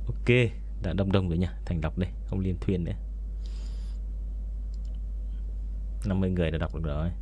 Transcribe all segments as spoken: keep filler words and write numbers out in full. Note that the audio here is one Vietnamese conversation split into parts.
Ok, đã đông đông rồi nha. Thành đọc đây, không Liên Thuyên nữa. Năm mươi người đã đọc được rồi.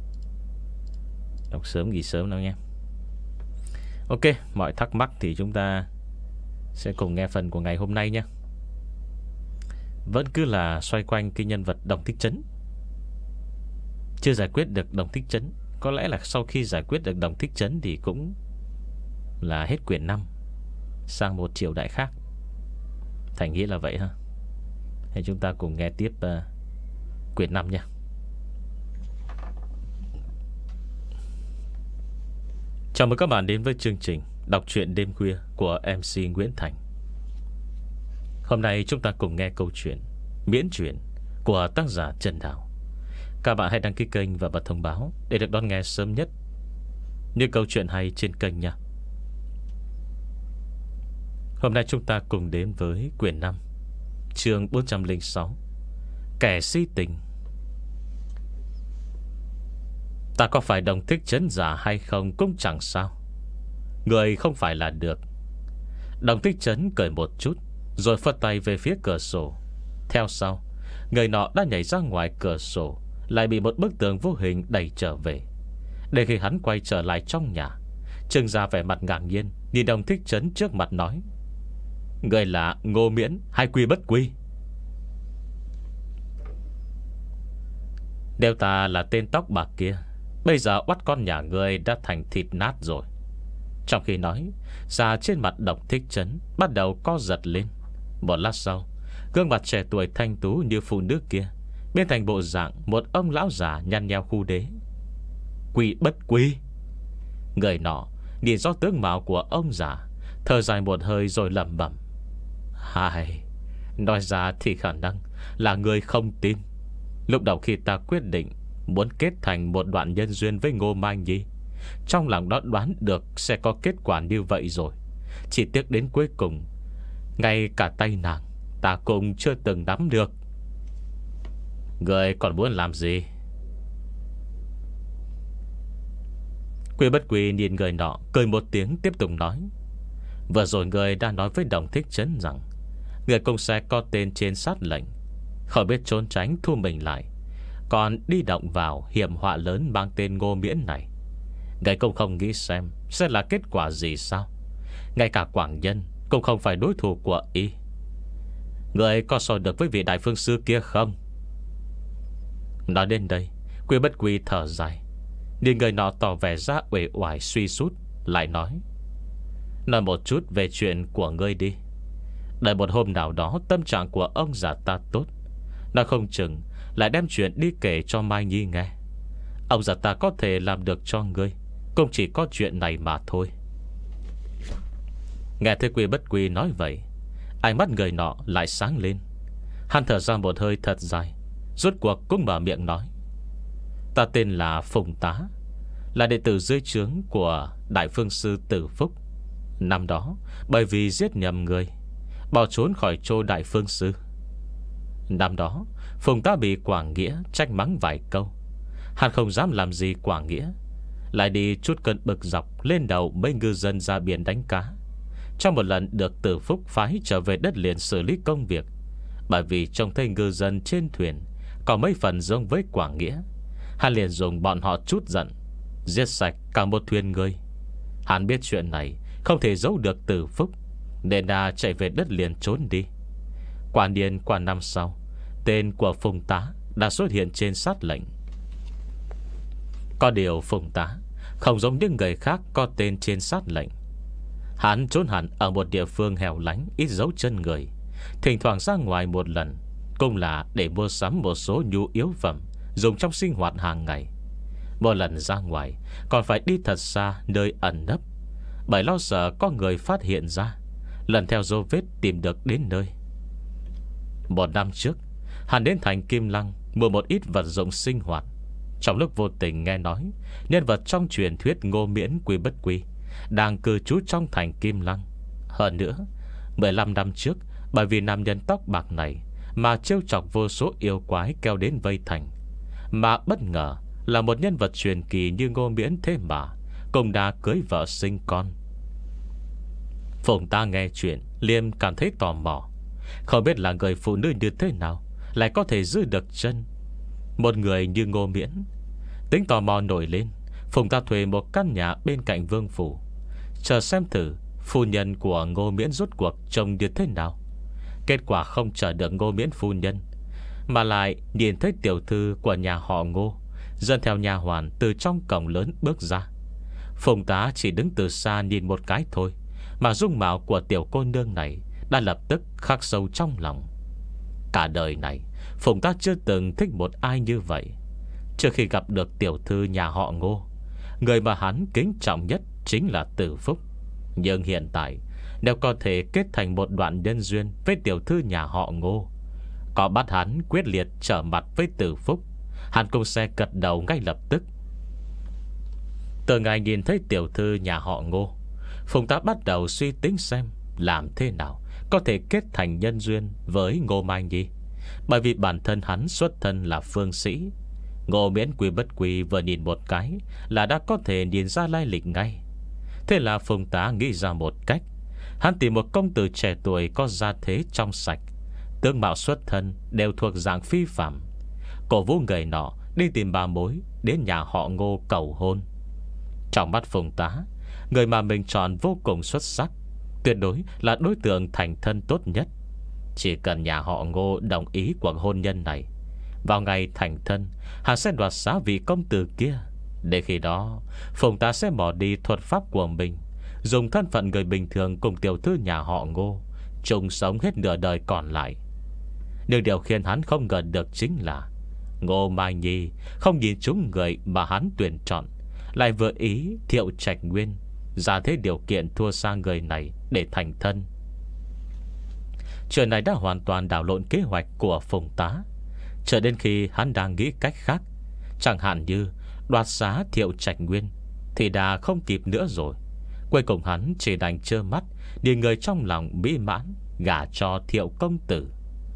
Đọc sớm nghỉ sớm nào nha. Ok, mọi thắc mắc thì chúng ta sẽ cùng nghe phần của ngày hôm nay nhé. Vẫn cứ là xoay quanh cái nhân vật Đồng Thích Trấn. Chưa giải quyết được Đồng Thích Trấn. Có lẽ là sau khi giải quyết được Đồng Thích Trấn thì cũng là hết quyển năm, sang một triều đại khác. Thành nghĩ là vậy ha. Hãy chúng ta cùng nghe tiếp uh, quyển năm nha. Chào mừng các bạn đến với chương trình đọc truyện đêm khuya của em xê Nguyễn Thành. Hôm nay chúng ta cùng nghe câu chuyện miễn truyện của tác giả Trần Đào. Các bạn hãy đăng ký kênh và bật thông báo để được đón nghe sớm nhất những câu chuyện hay trên kênh nha. Hôm nay chúng ta cùng đến với quyển năm, chương bốn trăm lẻ sáu, Kẻ si tình. Ta có phải Đồng Thích Trấn giả hay không cũng chẳng sao, người không phải là được. Đồng Thích Trấn cười một chút, rồi phất tay về phía cửa sổ. Theo sau, người nọ đã nhảy ra ngoài cửa sổ, lại bị một bức tường vô hình đẩy trở về. Để khi hắn quay trở lại trong nhà, trưng ra vẻ mặt ngạc nhiên, nhìn Đồng Thích Trấn trước mặt nói: người là Ngô Miễn hay Quy Bất Quy? Nếu ta là tên tóc bạc kia, bây giờ oắt con nhà ngươi đã thành thịt nát rồi. Trong khi nói, da trên mặt Đồng Thích Trấn bắt đầu co giật lên. Một lát sau, gương mặt trẻ tuổi thanh tú như phụ nữ kia biến thành bộ dạng một ông lão già nhăn nheo khu đế. Quy Bất Quy. Người nọ nhìn rõ tướng mạo của ông già, thở dài một hơi rồi lẩm bẩm: hai, nói ra thì khả năng là người không tin. Lúc đầu khi ta quyết định muốn kết thành một đoạn nhân duyên với Ngô Mai Nhi, trong lòng đó đoán được sẽ có kết quả như vậy rồi. Chỉ tiếc đến cuối cùng, ngay cả tay nàng ta cũng chưa từng nắm được. Người còn muốn làm gì? Quy Bất Quy nhìn người nọ cười một tiếng, tiếp tục nói: vừa rồi người đã nói với Đồng Thích Trấn rằng người cũng sẽ có tên trên sát lệnh, không biết trốn tránh thu mình lại, còn đi động vào hiểm họa lớn mang tên Ngô Miễn này. Người cũng không nghĩ xem sẽ là kết quả gì sao? Ngay cả Quảng Nhân cũng không phải đối thủ của y. Người có so được với vị đại phương sư kia không? Nói đến đây, Quy Bất Quy thở dài, nhìn người nọ tỏ vẻ ra uể oải suy sút, lại nói: nói một chút về chuyện của ngươi đi. Đợi một hôm nào đó tâm trạng của ông già ta tốt, nó không chừng lại đem chuyện đi kể cho Mai Nhi nghe. Ông già ta có thể làm được cho ngươi cũng chỉ có chuyện này mà thôi. Nghe thấy Quy Bất Quy nói vậy, ánh mắt người nọ lại sáng lên. Hắn thở ra một hơi thật dài, rốt cuộc cũng mở miệng nói: ta tên là Phùng Tá, là đệ tử dưới trướng của Đại Phương Sư Tử Phúc. Năm đó bởi vì giết nhầm người, bỏ trốn khỏi Châu Đại Phương Sư. Năm đó Phùng Tá bị Quảng Nghĩa trách mắng vài câu. Hắn không dám làm gì Quảng Nghĩa, lại đi chút cơn bực dọc lên đầu mấy ngư dân ra biển đánh cá. Trong một lần được Tử Phúc phái trở về đất liền xử lý công việc, bởi vì trông thấy ngư dân trên thuyền có mấy phần giống với Quảng Nghĩa, hắn liền dùng bọn họ chút giận, giết sạch cả một thuyền người. Hắn biết chuyện này không thể giấu được Tử Phúc, nên đã chạy về đất liền trốn đi. Quả niên qua năm sau, tên của Phùng Tá đã xuất hiện trên sát lệnh. Có điều Phùng Tá không giống những người khác có tên trên sát lệnh. Hắn trốn hẳn ở một địa phương hẻo lánh, ít dấu chân người, thỉnh thoảng ra ngoài một lần, cũng là để mua sắm một số nhu yếu phẩm dùng trong sinh hoạt hàng ngày. Một lần ra ngoài còn phải đi thật xa nơi ẩn nấp, bởi lo sợ có người phát hiện ra, lần theo dấu vết tìm được đến nơi. Một năm trước, hắn đến thành Kim Lăng mua một ít vật dụng sinh hoạt. Trong lúc vô tình nghe nói nhân vật trong truyền thuyết Ngô Miễn Quy Bất Quy đang cư trú trong thành Kim Lăng. Hơn nữa, mười lăm năm trước, bởi vì nam nhân tóc bạc này mà trêu chọc vô số yêu quái kéo đến vây thành, mà bất ngờ là một nhân vật truyền kỳ như Ngô Miễn thế mà cũng đã cưới vợ sinh con. Phùng ta nghe chuyện Liêm cảm thấy tò mò, không biết là người phụ nữ như thế nào lại có thể giữ được chân một người như Ngô Miễn. Tính tò mò nổi lên, Phùng ta thuê một căn nhà bên cạnh vương phủ, chờ xem thử phu nhân của Ngô Miễn rốt cuộc trông như thế nào. Kết quả không chờ được Ngô Miễn phu nhân, mà lại nhìn thấy tiểu thư của nhà họ Ngô dẫn theo nhà hoàn từ trong cổng lớn bước ra. Phùng tá chỉ đứng từ xa nhìn một cái thôi, mà dung mạo của tiểu cô nương này đã lập tức khắc sâu trong lòng. Cả đời này Phùng tá chưa từng thích một ai như vậy. Trước khi gặp được tiểu thư nhà họ Ngô, người mà hắn kính trọng nhất chính là Tử Phúc. Nhưng hiện tại, nếu có thể kết thành một đoạn nhân duyên với tiểu thư nhà họ Ngô, có bắt hắn quyết liệt trở mặt với Tử Phúc, hắn cũng sẽ gật đầu ngay lập tức. Từ ngày nhìn thấy tiểu thư nhà họ Ngô, Phùng tá bắt đầu suy tính xem làm thế nào có thể kết thành nhân duyên với Ngô Mai Nhi. Bởi vì bản thân hắn xuất thân là phương sĩ, Ngô Miễn quy bất quy vừa nhìn một cái là đã có thể nhìn ra lai lịch ngay. Thế là Phùng tá nghĩ ra một cách. Hắn tìm một công tử trẻ tuổi có gia thế trong sạch, tướng mạo xuất thân đều thuộc dạng phi phạm, cổ vũ người nọ đi tìm bà mối đến nhà họ Ngô cầu hôn. Trong mắt Phùng tá, người mà mình chọn vô cùng xuất sắc, tuyệt đối là đối tượng thành thân tốt nhất. Chỉ cần nhà họ Ngô đồng ý cuộc hôn nhân này, vào ngày thành thân, hắn sẽ đoạt xá vị công tử kia. Để khi đó Phùng tá sẽ bỏ đi thuật pháp của mình, dùng thân phận người bình thường cùng tiểu thư nhà họ Ngô chung sống hết nửa đời còn lại. Nhưng điều khiến hắn không ngờ được chính là Ngô Mai Nhi không nhìn trúng người mà hắn tuyển chọn, lại vừa ý Thiệu Trạch Nguyên, ra thế điều kiện thua xa người này để thành thân. Chuyện này đã hoàn toàn đảo lộn kế hoạch của Phùng tá. Chờ đến khi hắn đang nghĩ cách khác, chẳng hạn như đoạt xá Thiệu Trạch Nguyên, thì đã không kịp nữa rồi. Cuối cùng hắn chỉ đành trơ mắt nhìn người trong lòng mỹ mãn gả cho Thiệu công tử.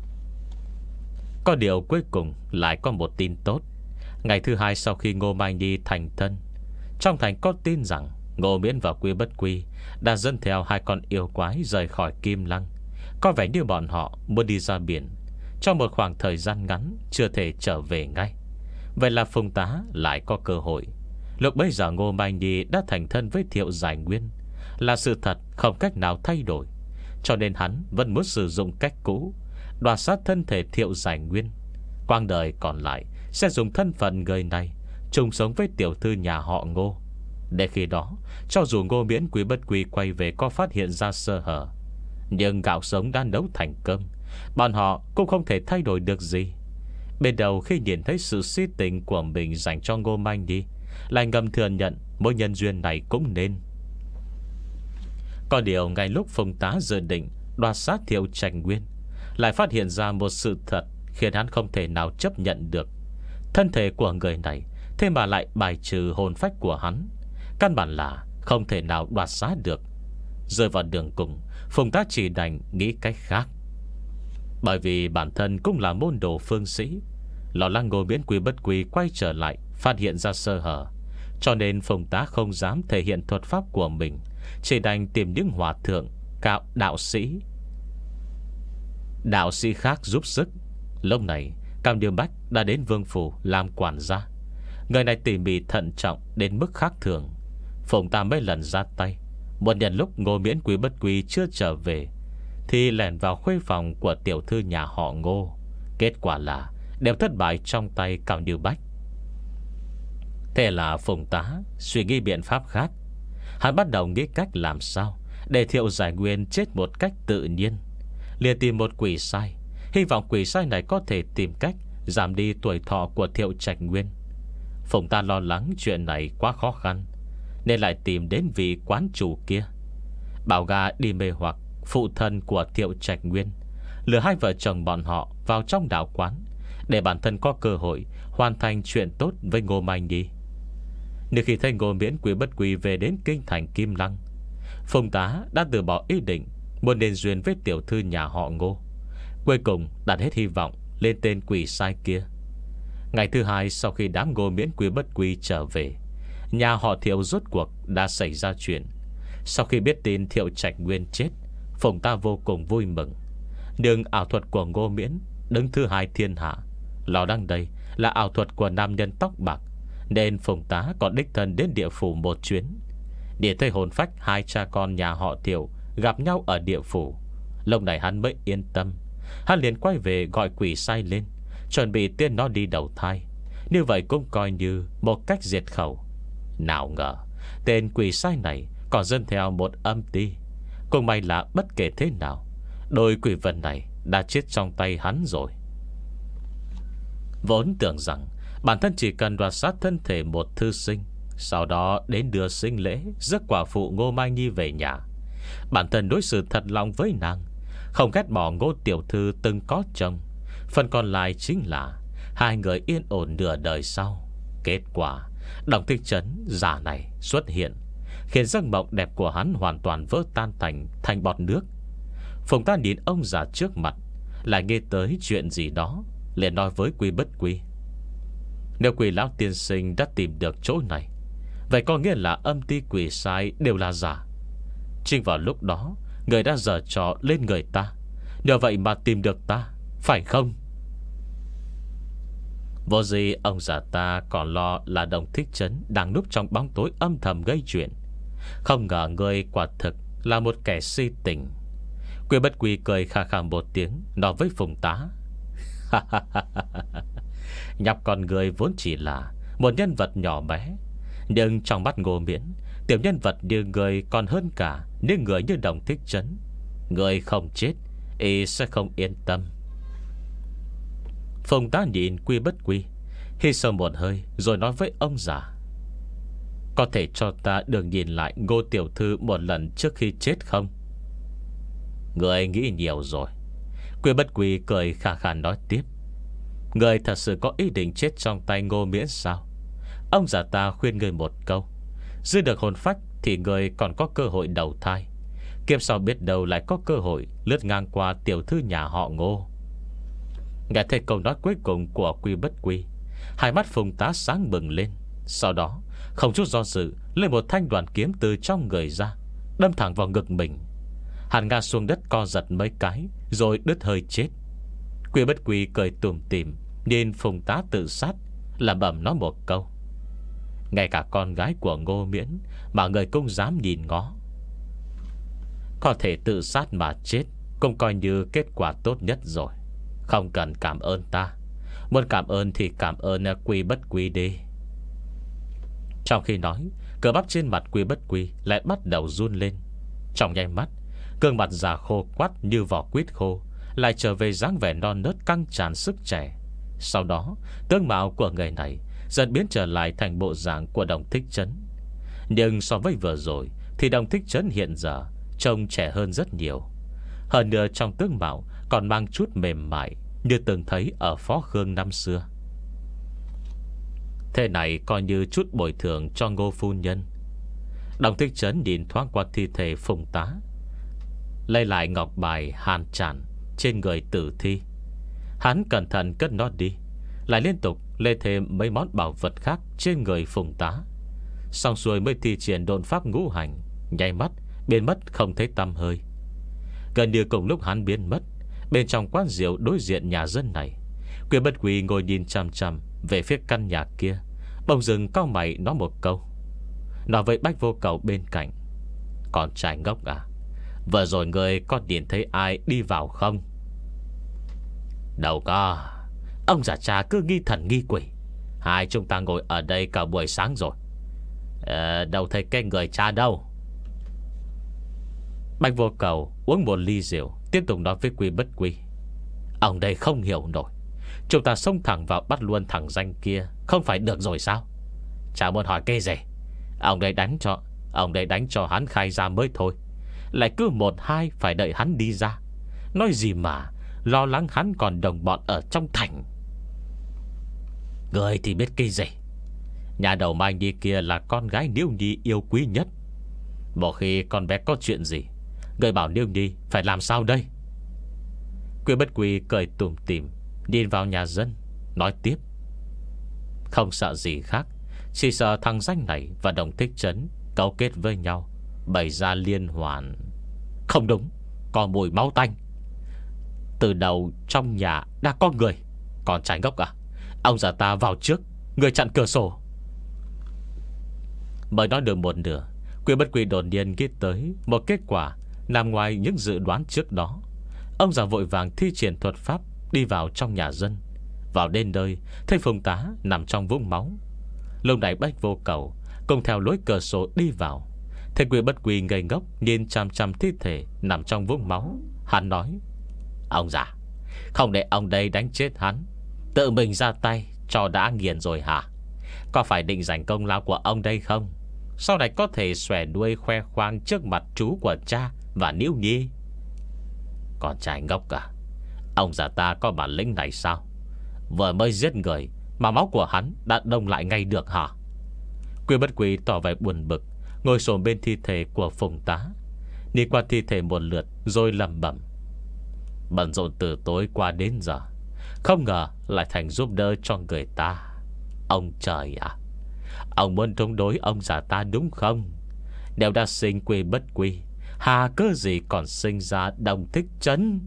Có điều cuối cùng lại có một tin tốt. Ngày thứ hai sau khi Ngô Mai Nhi thành thân, trong thành có tin rằng Ngô Miễn và Quy Bất Quy đã dẫn theo hai con yêu quái rời khỏi Kim Lăng. Có vẻ như bọn họ muốn đi ra biển, trong một khoảng thời gian ngắn chưa thể trở về ngay. Vậy là Phùng tá lại có cơ hội. Lúc bấy giờ Ngô Mai Nhi đã thành thân với Thiệu Giải Nguyên, là sự thật không cách nào thay đổi. Cho nên hắn vẫn muốn sử dụng cách cũ, đoạt sát thân thể Thiệu Giải Nguyên. Quang đời còn lại sẽ dùng thân phận người này chung sống với tiểu thư nhà họ Ngô. Để khi đó, cho dù Ngô Miễn Quý Bất Quý quay về có phát hiện ra sơ hở, nhưng gạo sống đã nấu thành cơm, bọn họ cũng không thể thay đổi được gì. Bên đầu khi nhìn thấy sự si tình của mình dành cho Ngô Mai Nhi, lại ngầm thừa nhận mối nhân duyên này cũng nên. Có điều ngay lúc Phùng tá dự định đoạt sát Thiệu Trạch Nguyên, lại phát hiện ra một sự thật khiến hắn không thể nào chấp nhận được. Thân thể của người này thế mà lại bài trừ hồn phách của hắn, căn bản là không thể nào đoạt xá được. Rơi vào đường cùng, Phùng tá chỉ đành nghĩ cách khác. Bởi vì bản thân cũng là môn đồ phương sĩ, lo lắng Ngô Miễn Quý Bất Quý quay trở lại phát hiện ra sơ hở, cho nên Phùng tá không dám thể hiện thuật pháp của mình, chỉ đành tìm những hòa thượng, cạo đạo sĩ Đạo sĩ khác giúp sức. Lúc này Cam Điêu Bách đã đến vương phủ làm quản gia. Người này tỉ mỉ thận trọng đến mức khác thường. Phùng tá mấy lần ra tay, một nhân lúc Ngô Miễn Quý Bất Quý chưa trở về, thì lẻn vào khuê phòng của tiểu thư nhà họ Ngô. Kết quả là đều thất bại trong tay Cam Điêu Bách. Thế là Phùng tá suy nghĩ biện pháp khác. Hắn bắt đầu nghĩ cách làm sao để Thiệu Giải Nguyên chết một cách tự nhiên. Liền tìm một quỷ sai, hy vọng quỷ sai này có thể tìm cách giảm đi tuổi thọ của Thiệu Trạch Nguyên. Phùng tá lo lắng chuyện này quá khó khăn, nên lại tìm đến vị quán chủ kia, bảo gà đi mê hoặc phụ thân của Thiệu Trạch Nguyên, lừa hai vợ chồng bọn họ vào trong đạo quán, để bản thân có cơ hội hoàn thành chuyện tốt với Ngô Mai Nhi. Nhưng khi thấy Ngô Miễn Quý Bất Quý về đến kinh thành Kim Lăng, Phùng tá đã từ bỏ ý định muốn nên duyên với tiểu thư nhà họ Ngô, cuối cùng đặt hết hy vọng lên tên quỷ sai kia. Ngày thứ hai sau khi đám Ngô Miễn Quý Bất Quý trở về, nhà họ Thiệu rốt cuộc đã xảy ra chuyện. Sau khi biết tin Thiệu Trạch Nguyên chết, Phùng ta vô cùng vui mừng. Nhưng ảo thuật của Ngô Miễn đứng thứ hai thiên hạ, lo đăng đây là ảo thuật của nam nhân tóc bạc, nên Phùng tá còn đích thân đến địa phủ một chuyến, để thấy hồn phách hai cha con nhà họ Tiểu gặp nhau ở địa phủ. Lúc này hắn mới yên tâm. Hắn liền quay về gọi quỷ sai lên, chuẩn bị tiên nó đi đầu thai. Như vậy cũng coi như một cách diệt khẩu. Nào ngờ tên quỷ sai này còn dân theo một âm ti. Cũng may là bất kể thế nào, đôi quỷ vật này đã chết trong tay hắn rồi. Vốn tưởng rằng bản thân chỉ cần đoạt sát thân thể một thư sinh, sau đó đến đưa sinh lễ rước quả phụ Ngô Mai Nhi về nhà. Bản thân đối xử thật lòng với nàng, không ghét bỏ Ngô tiểu thư từng có chồng. Phần còn lại chính là hai người yên ổn nửa đời sau. Kết quả Đồng Thích Trấn giả này xuất hiện, khiến giấc mộng đẹp của hắn hoàn toàn vỡ tan thành thành bọt nước. Phùng ta nhìn ông già trước mặt, lại nghe tới chuyện gì đó, liền nói với Quy Bất Quy: nếu Quỷ lão tiên sinh đã tìm được chỗ này, vậy có nghĩa là âm ti quỷ sai đều là giả. Chính vào lúc đó người đã giở trò lên người ta, nhờ vậy mà tìm được ta, phải không? Vô gì ông già ta còn lo là Đồng Thích Trấn đang núp trong bóng tối âm thầm gây chuyện. Không ngờ người quả thực là một kẻ si tình. Quy Bất Quy cười khà khà một tiếng, nói với Phùng tá: nhóc con người vốn chỉ là một nhân vật nhỏ bé, nhưng trong mắt Ngô Miễn, tiểu nhân vật như người còn hơn cả những người như Đồng Thích Trấn. Người không chết, y sẽ không yên tâm. Phùng tá nhìn Quy Bất Quy, hít sâu một hơi rồi nói với ông già: có thể cho ta được nhìn lại Ngô tiểu thư một lần trước khi chết không? Người nghĩ nhiều rồi. Quy Bất Quy cười khà khà nói tiếp: người thật sự có ý định chết trong tay Ngô Miễn sao? Ông già ta khuyên người một câu, giữ được hồn phách thì người còn có cơ hội đầu thai. Kiếp sau biết đâu lại có cơ hội lướt ngang qua tiểu thư nhà họ Ngô. Nghe thấy câu nói cuối cùng của Quy Bất Quy, hai mắt Phùng tá sáng bừng lên. Sau đó không chút do dự lấy một thanh đoàn kiếm từ trong người ra, đâm thẳng vào ngực mình. Hắn ngã xuống đất co giật mấy cái, rồi đứt hơi chết. Quy Bất Quy cười tủm tỉm nhìn Phùng tá tự sát, lẩm bẩm nói một câu: ngay cả con gái của Ngô Miễn mà người cũng dám nhìn ngó. Có thể tự sát mà chết cũng coi như kết quả tốt nhất rồi. Không cần cảm ơn ta, muốn cảm ơn thì cảm ơn Quy Bất Quy đi. Trong khi nói, cơ bắp trên mặt Quy Bất Quy lại bắt đầu run lên. Trong nháy mắt, gương mặt già khô quắt như vỏ quýt khô lại trở về dáng vẻ non nớt căng tràn sức trẻ. Sau đó, tướng mạo của người này dần biến trở lại thành bộ dạng của Đồng Thích Trấn. Nhưng so với vừa rồi thì Đồng Thích Trấn hiện giờ trông trẻ hơn rất nhiều. Hơn nữa trong tướng mạo còn mang chút mềm mại, như từng thấy ở Phó Khương năm xưa. Thế này coi như chút bồi thường cho Ngô phu nhân. Đồng Thích Trấn nhìn thoáng qua thi thể Phùng tá, lấy lại ngọc bài hàn tràn trên người tử thi. Hắn cẩn thận cất nó đi, lại liên tục lê thêm mấy món bảo vật khác trên người Phùng tá. Xong xuôi mới thi triển độn pháp ngũ hành, nháy mắt biến mất không thấy tăm hơi. Gần như cùng lúc hắn biến mất, bên trong quán rượu đối diện nhà dân này, Quy Bất Quy ngồi nhìn chằm chằm về phía căn nhà kia, bỗng dừng cau mày nói một câu, nói với Bách Vô Cầu bên cạnh: còn trai ngốc à, vừa rồi người có nhìn thấy ai đi vào không? Đâu có. Ông già cha cứ nghi thần nghi quỷ. Hai chúng ta ngồi ở đây cả buổi sáng rồi, à, đâu thấy cái người cha đâu. Bách Vô Cầu uống một ly rượu, tiếp tục nói với Quy Bất Quy: ông đây không hiểu nổi, chúng ta xông thẳng vào bắt luôn thằng danh kia không phải được rồi sao? Chả muốn hỏi cái gì. Ông đây đánh cho Ông đây đánh cho hắn khai ra mới thôi, lại cứ một hai phải đợi hắn đi ra. Nói gì mà lo lắng hắn còn đồng bọn ở trong thành. Người thì biết cái gì. Nhà đầu Mai Nhi kia là con gái Niêu Nhi yêu quý nhất. Một khi con bé có chuyện gì, người bảo Niêu Nhi phải làm sao đây? Quy Bất Quy cười tủm tỉm nhìn vào nhà dân, nói tiếp: không sợ gì khác, chỉ sợ thằng danh này và Đồng Thích Trấn cấu kết với nhau, bày ra liên hoàn. Không đúng, có mùi máu tanh. Từ đầu trong nhà đã có người. Con trai ngốc à, ông già ta vào trước, người chặn cửa sổ. Mới nói được một nửa, Quy Bất Quy đột nhiên nghĩ tới một kết quả nằm ngoài những dự đoán trước đó. Ông già vội vàng thi triển thuật pháp đi vào trong nhà dân. Vào đến nơi, thấy Phùng Tá nằm trong vũng máu. Lúc này Bách Vô Cầu cùng theo lối cửa sổ đi vào. Thấy Quy Bất Quy ngây ngốc nhìn chăm chăm thi thể nằm trong vũng máu. Hắn nói: ông già, không để ông đây đánh chết hắn, tự mình ra tay cho đã nghiền rồi hả? Có phải định giành công lao của ông đây không? Sau này có thể xòe đuôi khoe khoang trước mặt chú của cha và Níu Nhi. Con trai ngốc à, ông già ta có bản lĩnh này sao? Vừa mới giết người mà máu của hắn đã đông lại ngay được hả? Quy Bất Quy tỏ vẻ buồn bực, ngồi xổm bên thi thể của Phùng Tá, nhìn qua thi thể một lượt rồi lẩm bẩm: bận rộn từ tối qua đến giờ, không ngờ lại thành giúp đỡ cho người ta. Ông trời à, ông muốn chống đối ông già ta đúng không? Nếu đã sinh Quy Bất Quy, hà cớ gì còn sinh ra Đồng Thích Trấn?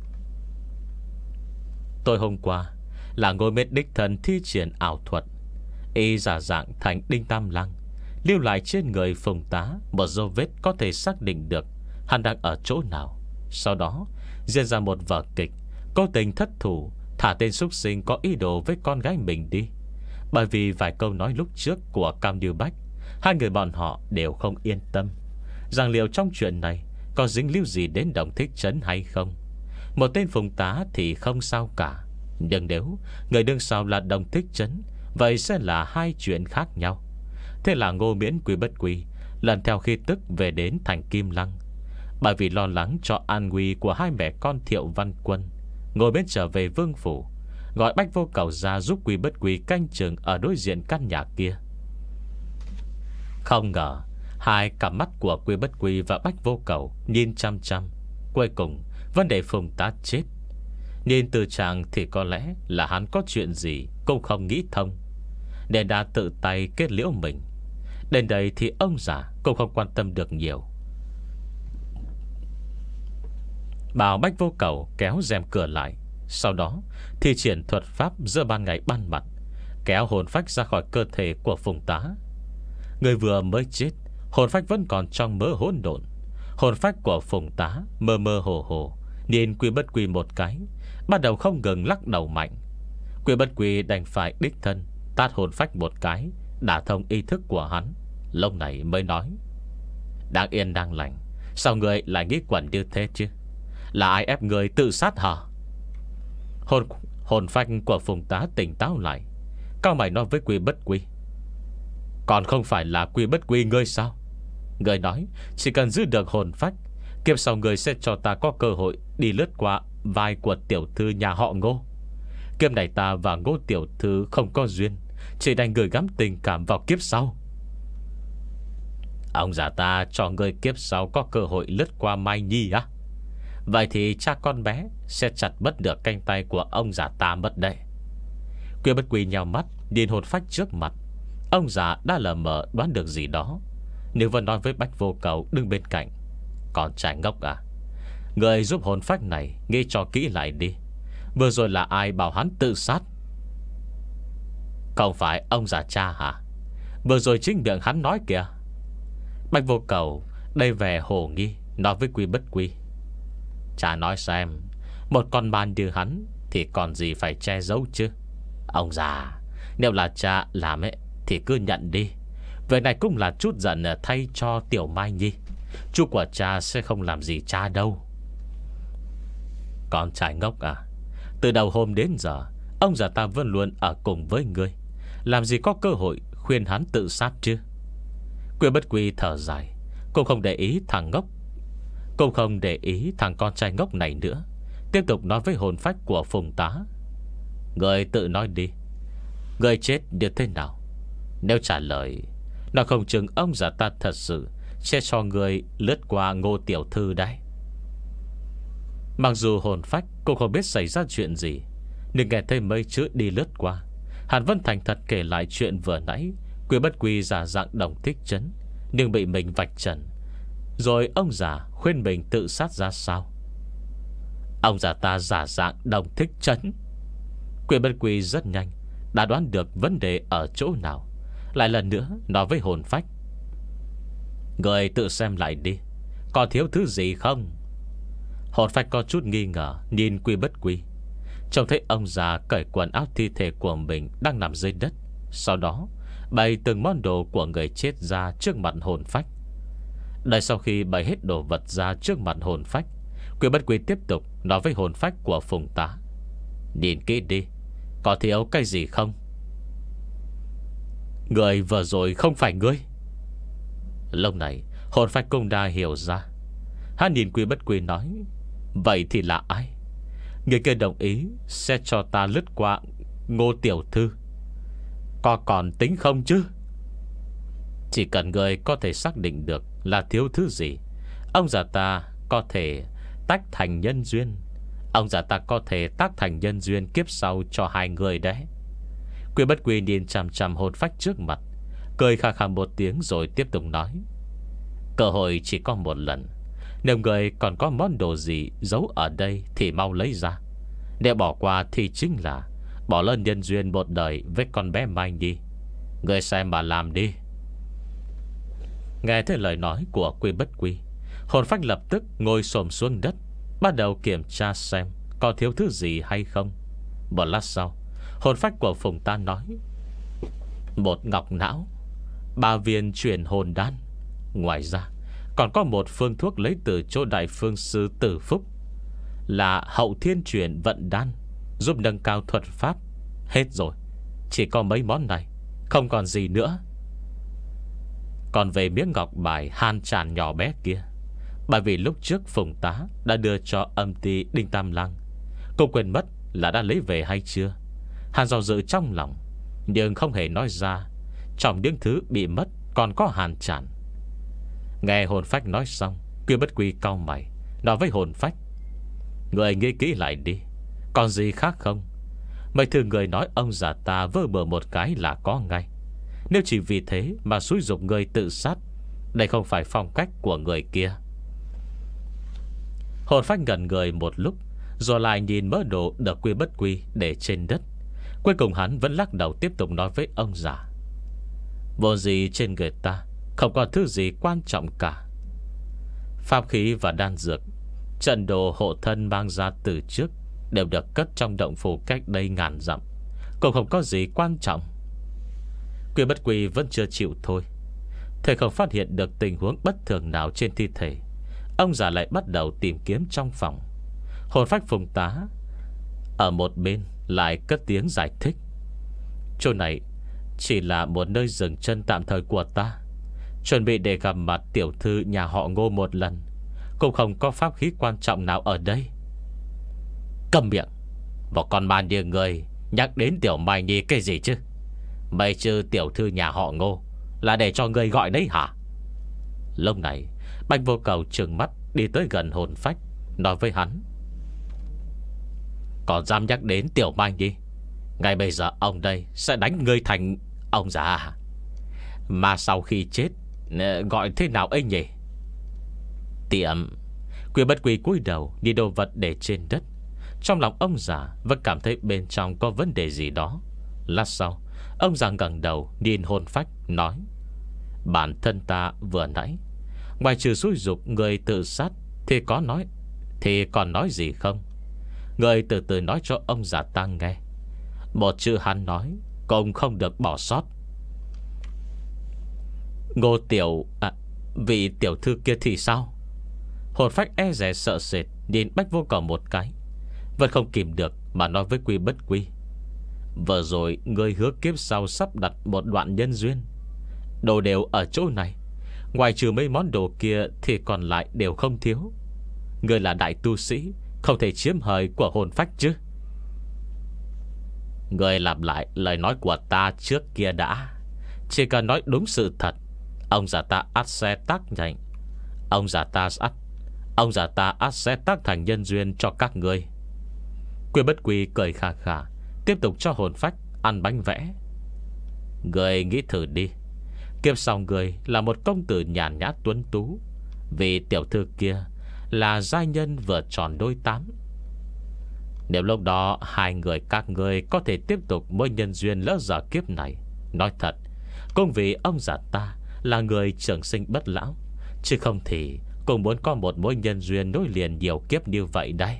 Tôi hôm qua là ngôi mết đích thần thi triển ảo thuật, y giả dạng thành Đinh Tam Lăng, lưu lại trên người Phùng Tá một dấu vết có thể xác định được hắn đang ở chỗ nào. Sau đó diễn ra một vở kịch cố tình thất thủ, thả tên súc sinh có ý đồ với con gái mình đi. Bởi vì vài câu nói lúc trước của Cam Điêu Bách, hai người bọn họ đều không yên tâm rằng liệu trong chuyện này có dính líu gì đến Đồng Thích Trấn hay không. Một tên Phùng Tá thì không sao cả, nhưng nếu người đương sau là Đồng Thích Trấn, vậy sẽ là hai chuyện khác nhau. Thế là Ngô Miễn Quy Bất Quy lần theo khi tức về đến thành Kim Lăng. Bởi vì lo lắng cho an nguy của hai mẹ con Thiệu Văn Quân, ngồi bên trở về vương phủ, gọi Bách Vô Cầu ra giúp Quy Bất Quy canh chừng ở đối diện căn nhà kia. Không ngờ hai cặp mắt của Quy Bất Quy và Bách Vô Cầu nhìn chăm chăm, cuối cùng vấn đề Phùng Tá chết. Nhìn từ chàng thì có lẽ là hắn có chuyện gì cũng không nghĩ thông, nên đã tự tay kết liễu mình. Đến đây thì ông già cũng không quan tâm được nhiều, bảo Bách Vô Cầu kéo rèm cửa lại. Sau đó thì triển thuật pháp giữa ban ngày ban mặt, kéo hồn phách ra khỏi cơ thể của Phùng Tá. Người vừa mới chết, hồn phách vẫn còn trong mớ hỗn độn. Hồn phách của Phùng Tá mơ mơ hồ hồ nhìn Quy Bất Quy một cái, bắt đầu không ngừng lắc đầu mạnh. Quy Bất Quy đành phải đích thân tát hồn phách một cái, đả thông ý thức của hắn. Lúc này mới nói: đang yên đang lành, sao người lại nghĩ quẩn như thế chứ? Là ai ép người tự sát hả? Hồn, hồn phách của Phùng Tá tỉnh táo lại, cao mày nói với Quy Bất Quy: còn không phải là Quy Bất Quy ngươi sao? Ngươi nói chỉ cần giữ được hồn phách, kiếp sau người sẽ cho ta có cơ hội đi lướt qua vai của tiểu thư nhà họ Ngô. Kiếp này ta và Ngô tiểu thư không có duyên, chỉ đành gửi gắm tình cảm vào kiếp sau. Ông già ta cho ngươi kiếp sau có cơ hội lướt qua Mai Nhi á? Vậy thì cha con bé sẽ chặt mất được cánh tay của ông già ta mất đây. Quy Bất Quy nhào mắt nhìn hồn phách trước mặt. Ông già đã lờ mờ đoán được gì đó, nhưng vẫn nói với Bách Vô Cầu đứng bên cạnh: còn trai ngốc à, người giúp hồn phách này nghĩ cho kỹ lại đi. Vừa rồi là ai bảo hắn tự sát? Không phải ông già cha hả? Vừa rồi chính miệng hắn nói kìa. Bách Vô Cầu đầy vẻ hồ nghi nói với Quy Bất Quy: cha nói xem, một con man như hắn thì còn gì phải che giấu chứ? Ông già, nếu là cha làm ấy thì cứ nhận đi. Việc này cũng là chút giận thay cho Tiểu Mai Nhi. Chú của cha sẽ không làm gì cha đâu. Con trai ngốc à, từ đầu hôm đến giờ ông già ta vẫn luôn ở cùng với ngươi, làm gì có cơ hội khuyên hắn tự sát chứ? Quy Bất Quy thở dài, cũng không để ý thằng ngốc Cũng không để ý thằng con trai ngốc này nữa, tiếp tục nói với hồn phách của Phùng Tá: người tự nói đi, người chết như thế nào? Nếu trả lời, nó không chừng ông già ta thật sự sẽ cho người lướt qua Ngô tiểu thư đấy. Mặc dù hồn phách cũng không biết xảy ra chuyện gì, nhưng nghe thấy mấy chữ đi lướt qua, hắn vẫn thành thật kể lại chuyện vừa nãy Quy Bất Quy giả dạng Đồng Thích Trấn, nhưng bị mình vạch trần, rồi ông già khuyên mình tự sát ra sao. Ông già ta giả dạng đồng thích trấn. Quyền Bất Quy rất nhanh đã đoán được vấn đề ở chỗ nào, lại lần nữa nói với hồn phách: người tự xem lại đi, còn thiếu thứ gì không? Hồn phách có chút nghi ngờ nhìn Quy Bất Quy, trông thấy ông già cởi quần áo thi thể của mình đang nằm dưới đất, sau đó bày từng món đồ của người chết ra trước mặt hồn phách. Đợi sau khi bày hết đồ vật ra trước mặt hồn phách, Quy Bất Quy tiếp tục nói với hồn phách của Phùng Tá: nhìn kỹ đi, có thiếu cái gì không? Người vừa rồi không phải ngươi. Lúc này hồn phách cũng đã hiểu ra. Hắn nhìn Quy Bất Quy nói: vậy thì là ai? Người kia đồng ý sẽ cho ta lướt qua Ngô tiểu thư, có còn tính không chứ? Chỉ cần người có thể xác định được là thiếu thứ gì, ông già ta có thể tách thành nhân duyên. Ông già ta có thể tác thành nhân duyên kiếp sau cho hai người đấy. Quy Bất Quy nhìn chằm chằm hồn phách trước mặt, cười khà khà một tiếng rồi tiếp tục nói: cơ hội chỉ có một lần. Nếu người còn có món đồ gì giấu ở đây thì mau lấy ra. Nếu bỏ qua thì chính là bỏ lỡ nhân duyên một đời với con bé Mai Nhi. Người xem mà làm đi. Nghe thấy lời nói của Quy Bất Quy, hồn phách lập tức ngồi xổm xuống đất, bắt đầu kiểm tra xem có thiếu thứ gì hay không. Một lát sau, hồn phách của Phùng Tá nói: một ngọc não, ba viên chuyển hồn đan. Ngoài ra còn có một phương thuốc lấy từ chỗ đại phương sư Tử Phúc, là hậu thiên chuyển vận đan, giúp nâng cao thuật pháp. Hết rồi, chỉ có mấy món này, không còn gì nữa. Còn về miếng ngọc bài han tràn nhỏ bé kia, bởi vì lúc trước Phùng Tá đã đưa cho âm ty Đinh Tam Lăng, cô quên mất là đã lấy về hay chưa. Hắn do dự trong lòng, nhưng không hề nói ra. Trong những thứ bị mất còn có hàn tràn. Nghe hồn phách nói xong, Quy Bất Quy cau mày, nói với hồn phách: người nghĩ kỹ lại đi, còn gì khác không? Mấy thứ người nói ông già ta vơ bờ một cái là có ngay. Nếu chỉ vì thế mà xúi giục người tự sát, đây không phải phong cách của người kia. Hồn phách ngẩn người một lúc, rồi lại nhìn mớ đồ được Quy Bất Quy để trên đất. Cuối cùng hắn vẫn lắc đầu tiếp tục nói với ông già: vô gì trên người ta không có thứ gì quan trọng cả. Pháp khí và đan dược, trận đồ hộ thân mang ra từ trước đều được cất trong động phủ cách đây ngàn dặm, cũng không có gì quan trọng. Quy Bất Quy vẫn chưa chịu thôi. Thầy không phát hiện được tình huống bất thường nào trên thi thể, ông già lại bắt đầu tìm kiếm trong phòng. Hồn phách Phùng Tá ở một bên lại cất tiếng giải thích: chỗ này chỉ là một nơi dừng chân tạm thời của ta, chuẩn bị để gặp mặt tiểu thư nhà họ Ngô một lần, cũng không có pháp khí quan trọng nào ở đây. Câm miệng! Một con ma như người nhắc đến tiểu Mai Nhi cái gì chứ? Mấy chữ tiểu thư nhà họ Ngô là để cho người gọi đấy hả? Lúc này Bạch Vô Cầu trừng mắt đi tới gần hồn phách, nói với hắn: còn dám nhắc đến tiểu Mai Nhi, ngay bây giờ ông đây sẽ đánh ngươi thành... Ông già, mà sau khi chết gọi thế nào ấy nhỉ? Tiệm. Quy Bất Quy cúi đầu đi đồ vật để trên đất. Trong lòng ông già vẫn cảm thấy bên trong có vấn đề gì đó. Lát sau, ông già ngẩng đầu nhìn hồn phách, nói: bản thân ta vừa nãy, ngoài trừ xúi giục người tự sát thì có nói Thì còn nói gì không? Người từ từ nói cho ông già ta nghe. Một chữ hắn nói cũng không được bỏ sót. Ngô tiểu à, vị tiểu thư kia thì sao? Hồn phách e dè sợ sệt nhìn Bách Vô Cầu một cái, vẫn không kìm được mà nói với Quy Bất Quy: vừa rồi ngươi hứa kiếp sau sắp đặt một đoạn nhân duyên, đồ đều ở chỗ này, ngoài trừ mấy món đồ kia thì còn lại đều không thiếu. Ngươi là đại tu sĩ, không thể chiếm hời của hồn phách chứ. Ngươi làm lại lời nói của ta trước kia đã. Chỉ cần nói đúng sự thật, ông già ta ắt sẽ tác thành Ông già ta ắt Ông già ta ắt sẽ tác thành nhân duyên cho các ngươi. Quy Bất Quy cười khà khà, tiếp tục cho hồn phách ăn bánh vẽ. Ngươi nghĩ thử đi, kiếp sau ngươi là một công tử nhàn nhã tuấn tú, vì tiểu thư kia là giai nhân vừa tròn đôi tám. Nếu lúc đó hai người các ngươi có thể tiếp tục mối nhân duyên lỡ dở kiếp này, nói thật, cũng vì ông già ta là người trường sinh bất lão, chứ không thì cũng muốn có một mối nhân duyên nối liền nhiều kiếp như vậy đây.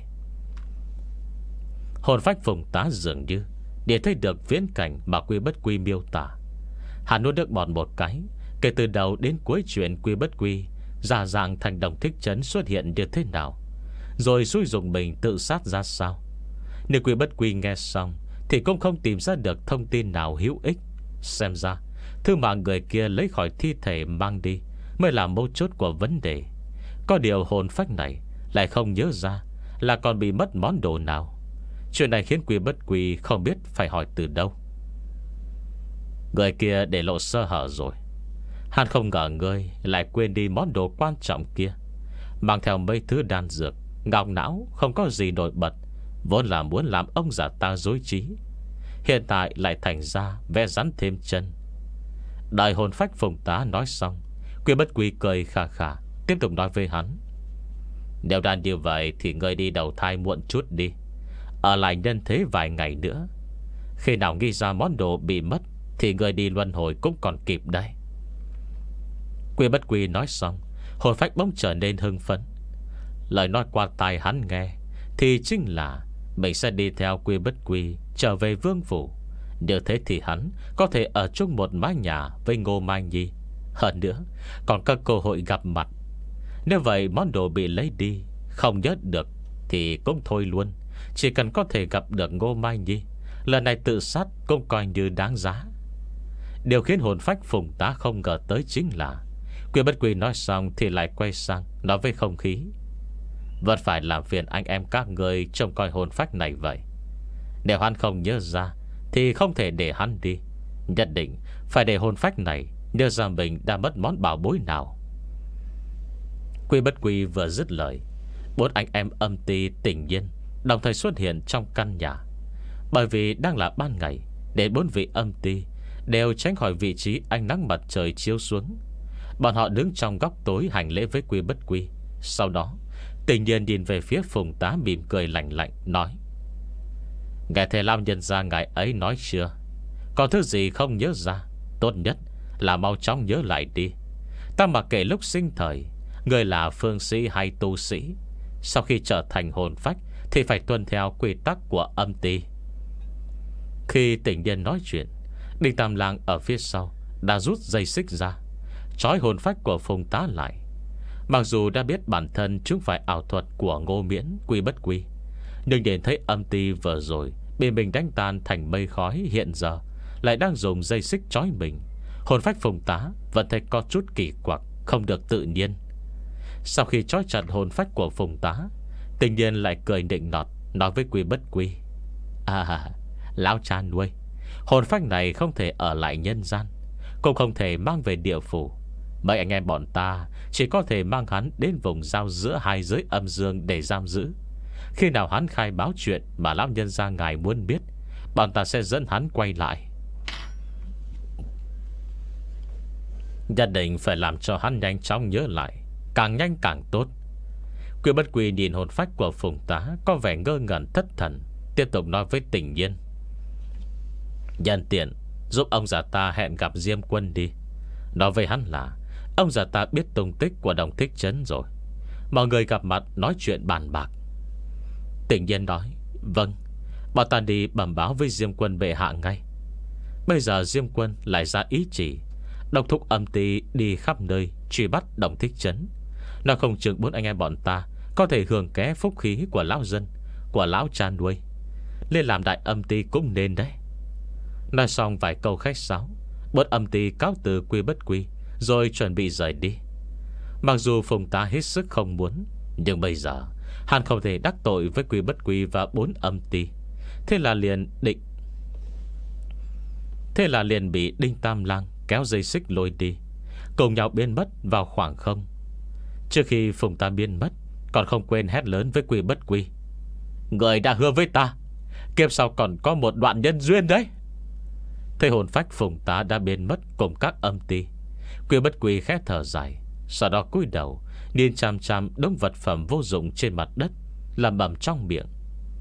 Hồn phách Phùng Tá dường như để thấy được viễn cảnh mà Quy Bất Quy miêu tả. Hắn nuốt nước bọt một cái. Kể từ đầu đến cuối chuyện Quy Bất Quy giả dạng thành Đồng Thích Trấn xuất hiện như thế nào, rồi xui dùng mình tự sát ra sao. Nếu Quy Bất Quy nghe xong thì cũng không tìm ra được thông tin nào hữu ích. Xem ra thứ mà người kia lấy khỏi thi thể mang đi mới là mấu chốt của vấn đề. Có điều hồn phách này lại không nhớ ra là còn bị mất món đồ nào. Chuyện này khiến Quy Bất Quy không biết phải hỏi từ đâu. Người kia để lộ sơ hở rồi. Hắn không ngờ ngươi lại quên đi món đồ quan trọng kia, mang theo mấy thứ đan dược, ngọc não không có gì nổi bật, vốn là muốn làm ông già ta dối trí, hiện tại lại thành ra vẽ rắn thêm chân. Đại hồn phách Phùng Tá nói xong, Quy Bất Quy cười khà khà, tiếp tục nói với hắn: nếu đàn như vậy thì ngươi đi đầu thai muộn chút đi, ở lại nhân thế vài ngày nữa. Khi nào nghi ra món đồ bị mất thì ngươi đi luân hồi cũng còn kịp đây. Quy Bất Quy nói xong, hồn phách bỗng trở nên hưng phấn. Lời nói qua tai hắn nghe thì chính là mình sẽ đi theo Quy Bất Quy trở về vương phủ. Như thế thì hắn có thể ở chung một mái nhà với Ngô Mai Nhi. Hơn nữa còn có cơ hội gặp mặt. Nếu vậy món đồ bị lấy đi không nhớ được thì cũng thôi luôn. Chỉ cần có thể gặp được Ngô Mai Nhi, lần này tự sát cũng coi như đáng giá. Điều khiến hồn phách Phùng Tá không ngờ tới chính là Quy Bất Quy nói xong thì lại quay sang nói với không khí: vẫn phải làm phiền anh em các người trông coi hồn phách này vậy. Nếu hắn không nhớ ra thì không thể để hắn đi. Nhất định phải để hồn phách này nhớ ra mình đã mất món bảo bối nào. Quy Bất Quy vừa dứt lời, bốn anh em Âm Ti Tình Nhiên đồng thời xuất hiện trong căn nhà. Bởi vì đang là ban ngày nên bốn vị Âm Ti đều tránh khỏi vị trí ánh nắng mặt trời chiếu xuống. Bọn họ đứng trong góc tối hành lễ với Quy Bất Quy. Sau đó Tình Nhiên nhìn về phía Phùng Tá mỉm cười lạnh lạnh nói: nghe thầy Lam nhân gia ngài ấy nói chưa? Còn thứ gì không nhớ ra, tốt nhất là mau chóng nhớ lại đi. Ta mặc kệ lúc sinh thời người là phương sĩ hay tu sĩ, sau khi trở thành hồn phách thì phải tuân theo quy tắc của Âm Ti. Khi Tình Nhiên nói chuyện, Đinh Tam Lang ở phía sau đã rút dây xích ra, trói hồn phách của Phùng Tá lại. Mặc dù đã biết bản thân chúng phải ảo thuật của Ngô Miễn, Quy Bất Quy, nhưng nhìn thấy Âm Ti vừa rồi bị mình đánh tan thành mây khói, hiện giờ lại đang dùng dây xích trói mình, hồn phách Phùng Tá vẫn thấy có chút kỳ quặc, không được tự nhiên. Sau khi trói chặt hồn phách của Phùng Tá, Tình Nhiên lại cười nịnh nọt nói với Quy Bất Quy: à, lão cha nuôi, hồn phách này không thể ở lại nhân gian, cũng không thể mang về địa phủ. Mấy anh em bọn ta chỉ có thể mang hắn đến vùng giao giữa hai giới âm dương để giam giữ. Khi nào hắn khai báo chuyện mà lão nhân gia ngài muốn biết, bọn ta sẽ dẫn hắn quay lại. Nhất định phải làm cho hắn nhanh chóng nhớ lại, càng nhanh càng tốt. Quy Bất Quy nhìn hồn phách của Phùng Tá có vẻ ngơ ngẩn thất thần, tiếp tục nói với Tình Nhiên: nhân tiện giúp ông già ta hẹn gặp Diêm Quân đi. Nói với hắn là ông già ta biết tung tích của Đồng Thích Trấn rồi, mọi người gặp mặt nói chuyện bàn bạc. Tình Nhiên nói: vâng, bọn ta đi bẩm báo với Diêm Quân bệ hạ ngay. Bây giờ Diêm Quân lại ra ý chỉ đốc thúc Âm Ti đi khắp nơi truy bắt Đồng Thích Trấn. Nó không chừng bốn anh em bọn ta có thể hưởng ké phúc khí của lão dân, của lão cha nuôi, lên làm đại Âm Ti cũng nên đấy. Nói xong vài câu khách sáo, bốn Âm Ti cáo từ Quy Bất Quy rồi chuẩn bị rời đi. Mặc dù Phùng Tá hết sức không muốn, nhưng bây giờ hắn không thể đắc tội với Quy Bất Quy và bốn Âm Ti. Thế là liền định Thế là liền bị Đinh Tam Lang kéo dây xích lôi đi, cùng nhau biến mất vào khoảng không. Trước khi Phùng Tá biến mất, còn không quên hét lớn với Quy Bất Quy: người đã hứa với ta, kiếp sau còn có một đoạn nhân duyên đấy. Thấy hồn phách Phùng Tá đã biến mất cùng các Âm Ti, Quy Bất Quy khẽ thở dài, sau đó cúi đầu nhìn chằm chằm đống vật phẩm vô dụng trên mặt đất, lẩm bẩm trong miệng: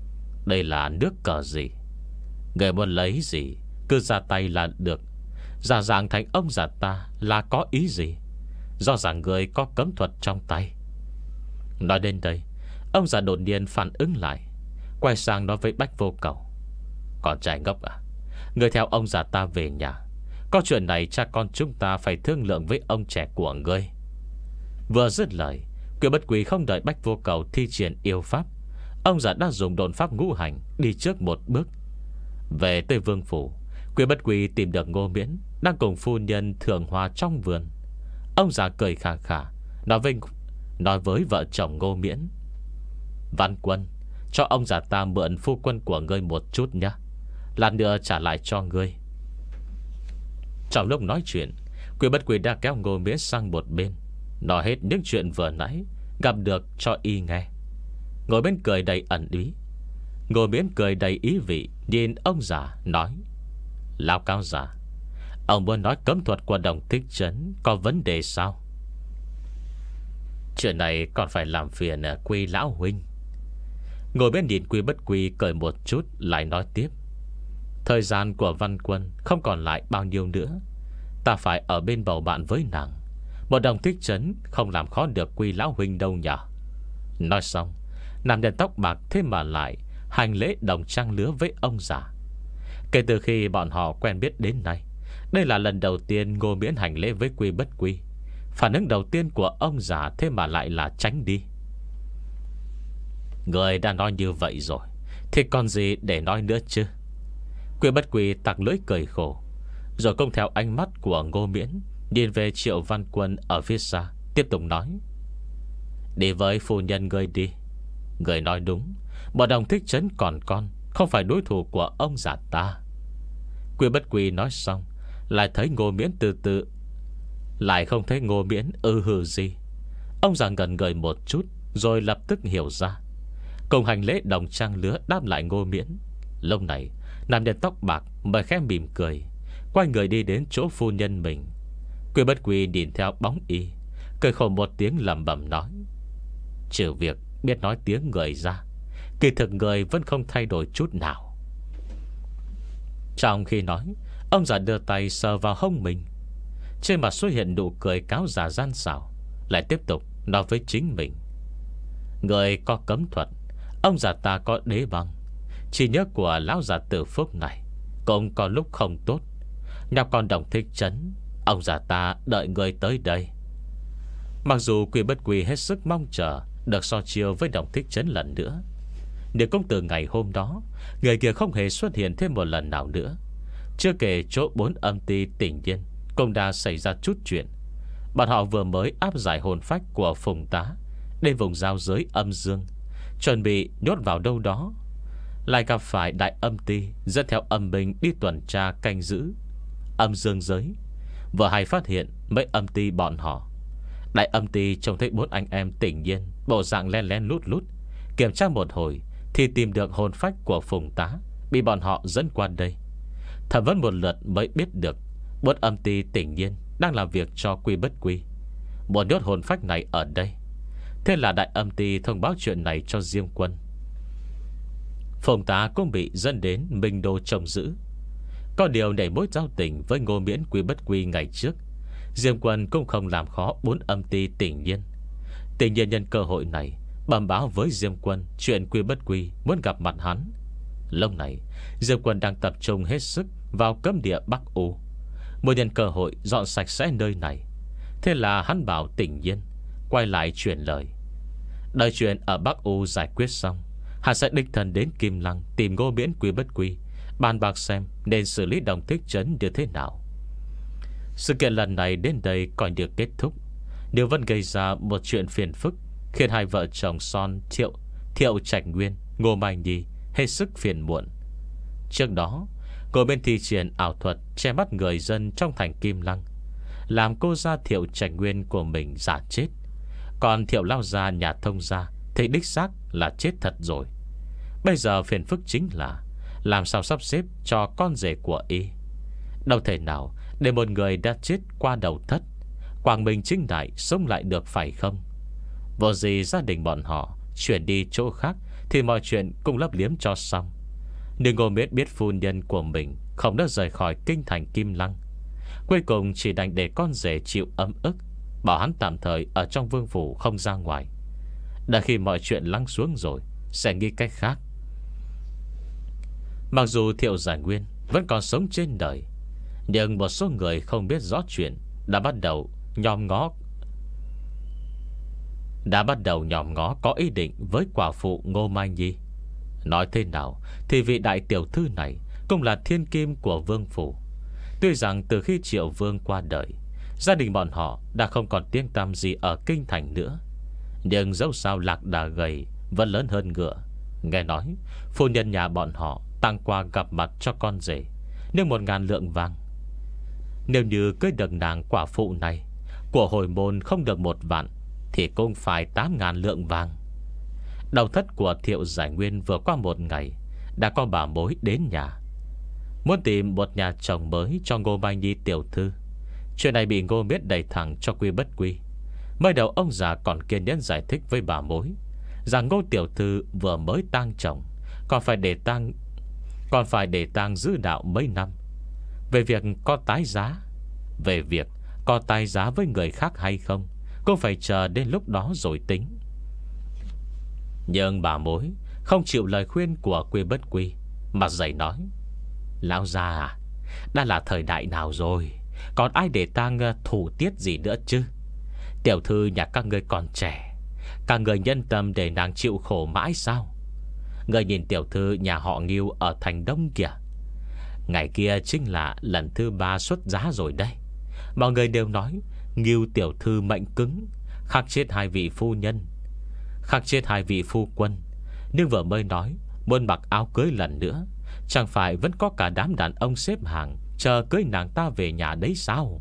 Đây là nước cờ gì? Người muốn lấy gì cứ ra tay là được. Giả dạng thành ông già ta là có ý gì? Do rằng người có cấm thuật trong tay. Nói đến đây, ông già đột nhiên phản ứng lại, quay sang nói với Bách Vô Cầu: Con trai ngốc à, người theo ông già ta về nhà. Có chuyện này cha con chúng ta phải thương lượng với ông trẻ của ngươi. Vừa dứt lời, Quy Bất Quy không đợi Bách Vô Cầu thi triển yêu pháp, ông già đã dùng độn pháp ngũ hành đi trước một bước. Về tới vương phủ, Quy Bất Quy tìm được Ngô Miễn đang cùng phu nhân thưởng hòa trong vườn. Ông già cười khà khà nói với, nói với vợ chồng Ngô Miễn: Văn Quân, cho ông già ta mượn phu quân của ngươi một chút nhé, lát nữa trả lại cho ngươi. Trong lúc nói chuyện, Quy Bất Quy đã kéo Ngô Miễn sang một bên, nói hết những chuyện vừa nãy gặp được cho y nghe. Ngồi bên cười đầy ẩn ý. Ngô Miễn cười đầy ý vị nhìn ông già nói: Lão cao già, ông muốn nói cấm thuật của Đồng Thích Trấn có vấn đề sao? Chuyện này còn phải làm phiền Quy lão huynh. Ngồi bên nhìn Quy Bất Quy cười một chút, lại nói tiếp: Thời gian của Văn Quân không còn lại bao nhiêu nữa, ta phải ở bên bầu bạn với nàng. Một Đồng Thích Trấn không làm khó được Quy lão huynh đâu nhỉ. Nói xong, nam nhân tóc bạc thế mà lại hành lễ đồng trang lứa với ông già. Kể từ khi bọn họ quen biết đến nay, đây là lần đầu tiên Ngô Miễn hành lễ với Quy Bất Quy. Phản ứng đầu tiên của ông già thế mà lại là tránh đi. Người đã nói như vậy rồi thì còn gì để nói nữa chứ? Quy Bất Quy tặc lưỡi cười khổ, rồi công theo ánh mắt của Ngô Miễn nhìn về Triệu Văn Quân ở phía xa, tiếp tục nói: Đi với phu nhân ngươi đi. Người nói đúng, bọn Đồng Thích Trấn còn con, không phải đối thủ của ông già ta. Quy Bất Quy nói xong, lại thấy Ngô Miễn từ từ, lại không thấy Ngô Miễn ư hừ gì. Ông già ngẩn người một chút, rồi lập tức hiểu ra, cùng hành lễ đồng trang lứa đáp lại Ngô Miễn. Lúc này, nam nhân tóc bạc mới khẽ mỉm cười, quay người đi đến chỗ phu nhân mình. Quy Bất Quy nhìn theo bóng y, cười khổ một tiếng lẩm bẩm nói: Trừ việc biết nói tiếng người ra, kỳ thực người vẫn không thay đổi chút nào. Trong khi nói, ông già đưa tay sờ vào hông mình. Trên mặt xuất hiện nụ cười cáo già gian xảo, lại tiếp tục nói với chính mình: Người có cấm thuật, ông già ta có đế băng. Chỉ nhớ của lão già Tử Phúc này cũng có lúc không tốt. Nhọc con Đồng Thích Trấn, ông già ta đợi người tới đây. Mặc dù Quy Bất Quy hết sức mong chờ được so chiêu với Đồng Thích Trấn lần nữa, nhưng cũng từ ngày hôm đó, người kia không hề xuất hiện thêm một lần nào nữa. Chưa kể chỗ bốn âm ty Tỉnh Nhiên cũng đã xảy ra chút chuyện. Bọn họ vừa mới áp giải hồn phách của Phùng Tá đến vùng giao giới âm dương, chuẩn bị nhốt vào đâu đó, lại gặp phải đại âm ty dẫn theo âm binh đi tuần tra canh giữ âm dương giới. Vừa hay phát hiện mấy âm ty bọn họ. Đại âm ty trông thấy bốn anh em Tỉnh Nhiên bộ dạng len lén lút lút, kiểm tra một hồi thì tìm được hồn phách của Phùng Tá bị bọn họ dẫn qua đây. Thẩm vấn một lượt mới biết được bốn âm ty Tỉnh Nhiên đang làm việc cho Quy Bất Quy, muốn nhốt hồn phách này ở đây. Thế là đại âm ty thông báo chuyện này cho Diêm Quân. Phùng Tá cũng bị dẫn đến Minh Đô trông giữ. Có điều để mối giao tình với Ngô Miễn Quy Bất Quy ngày trước, Diêm Quân cũng không làm khó bốn âm ty Tỉnh Nhiên. Tỉnh Nhiên nhân cơ hội này bẩm báo với Diêm Quân chuyện Quy Bất Quy muốn gặp mặt hắn. Lúc này Diêm Quân đang tập trung hết sức vào cấm địa Bắc U, muốn nhân cơ hội dọn sạch sẽ nơi này. Thế là hắn bảo Tỉnh Nhiên quay lại truyền lời, đợi chuyện ở Bắc U giải quyết xong, hắn sẽ đích thân đến Kim Lăng tìm Ngô Miễn Quy Bất Quy, bàn bạc xem nên xử lý Đồng Thích Trấn như thế nào. Sự kiện lần này đến đây coi như kết thúc, nếu vẫn gây ra một chuyện phiền phức, khiến hai vợ chồng son Thiệu Thiệu Trạch Nguyên, Ngô Mai Nhi hết sức phiền muộn. Trước đó, cô bên thi triển ảo thuật che mắt người dân trong thành Kim Lăng, làm cô gia Thiệu Trạch Nguyên của mình giả chết. Còn Thiệu lao gia nhà thông gia thì đích xác là chết thật rồi. Bây giờ phiền phức chính là làm sao sắp xếp cho con rể của y. Đâu thể nào để một người đã chết qua đầu thất, quang minh chính đại sống lại được phải không? Vô gì gia đình bọn họ Chuyển đi chỗ khác thì mọi chuyện cũng lấp liếm cho xong. Nhưng Ngô Miễn biết phu nhân của mình không được rời khỏi kinh thành Kim Lăng, cuối cùng chỉ đành để con rể chịu ấm ức, bảo hắn tạm thời ở trong vương phủ không ra ngoài. Đã khi mọi chuyện lắng xuống rồi sẽ nghĩ cách khác. Mặc dù Thiệu Giải Nguyên vẫn còn sống trên đời, nhưng một số người không biết rõ chuyện đã bắt đầu nhòm ngó Đã bắt đầu nhòm ngó có ý định với quả phụ Ngô Mai Nhi. Nói thế nào thì vị đại tiểu thư này cũng là thiên kim của vương phủ. Tuy rằng từ khi Triệu Vương qua đời, gia đình bọn họ đã không còn tiếng tăm gì ở kinh thành nữa, nhưng dẫu sao lạc đà gầy vẫn lớn hơn ngựa. Nghe nói phu nhân nhà bọn họ tặng quà gặp mặt cho con rể nhưng một ngàn lượng vàng. Nếu như cưới được nàng quả phụ này, của hồi môn không được một vạn thì cũng phải tám ngàn lượng vàng. Đầu thất của Thiệu Giải Nguyên vừa qua một ngày đã có bà mối đến nhà, muốn tìm một nhà chồng mới cho Ngô Mai Nhi tiểu thư. Chuyện này bị Ngô Miết đẩy thẳng cho Quy Bất Quy. Mới đầu ông già còn kiên nhẫn giải thích với bà mối rằng Ngô tiểu thư vừa mới tang chồng, Còn phải để tang Còn phải để tang giữ đạo mấy năm. Về việc có tái giá Về việc có tái giá với người khác hay không cũng phải chờ đến lúc đó rồi tính. Nhưng bà mối không chịu lời khuyên của Quy Bất Quy, mà dậy nói: lão già à, đã là thời đại nào rồi, còn ai để tang thủ tiết gì nữa chứ. Tiểu thư nhà các ngươi còn trẻ, các người nhân tâm để nàng chịu khổ mãi sao? Người nhìn tiểu thư nhà họ Ngưu ở thành Đông kìa, ngày kia chính là lần thứ ba xuất giá rồi đây. Mọi người đều nói Ngưu tiểu thư mệnh cứng, khắc chết hai vị phu nhân, khắc chết hai vị phu quân. Nhưng vừa mới nói muốn mặc áo cưới lần nữa, chẳng phải vẫn có cả đám đàn ông xếp hàng chờ cưới nàng ta về nhà đấy sao?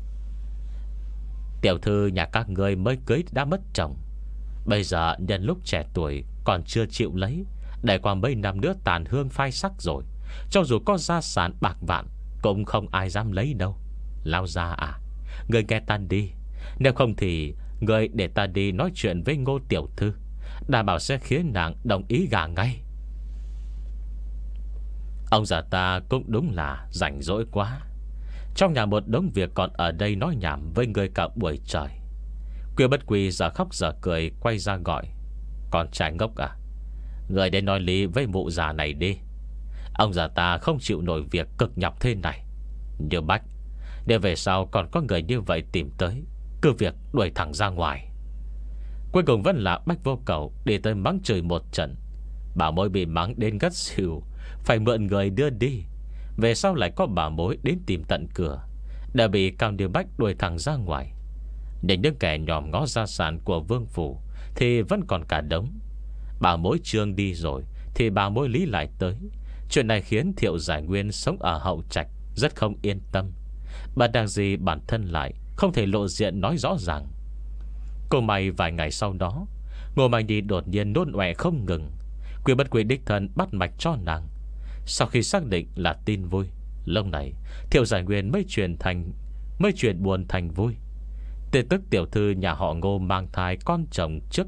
Tiểu thư nhà các ngươi mới cưới đã mất chồng, bây giờ nhân lúc trẻ tuổi còn chưa chịu lấy, để qua mấy năm nữa tàn hương phai sắc rồi, cho dù có gia sản bạc vạn cũng không ai dám lấy đâu. Lão già à, người nghe ta đi, nếu không thì người để ta đi nói chuyện với Ngô tiểu thư, đảm bảo sẽ khiến nàng đồng ý gả ngay. Ông già ta cũng đúng là rảnh rỗi quá, trong nhà một đống việc còn ở đây nói nhảm với người cả buổi trời. Quy Bất Quy giờ khóc giờ cười quay ra gọi: con trai ngốc à, người đến nói lý với mụ già này đi. Ông già ta không chịu nổi việc cực nhọc thế này. Như Bách, để về sau còn có người như vậy tìm tới, cứ việc đuổi thẳng ra ngoài. Cuối cùng vẫn là Bách Vô Cầu đi tới mắng chửi một trận. Bà mối bị mắng đến gắt xỉu, phải mượn người đưa đi. Về sau lại có bà mối đến tìm tận cửa, đã bị Cao Điều Bách đuổi thẳng ra ngoài. Đến những kẻ nhòm ngó gia sản của vương phủ thì vẫn còn cả đống. Bà mối Trương đi rồi thì bà mối Lý lại tới. Chuyện này khiến Thiệu Giải Nguyên sống ở hậu trạch rất không yên tâm. Bà đang gì bản thân lại không thể lộ diện nói rõ ràng. Cô may vài ngày sau đó, Ngô Mai Nhi đột nhiên nôn ọe không ngừng. Quy Bất Quy đích thân bắt mạch cho nàng. Sau khi xác định là tin vui, lúc này Thiệu Giải Nguyên mới chuyển thành Mới chuyển buồn thành vui. Tin tức tiểu thư nhà họ Ngô mang thai con chồng trước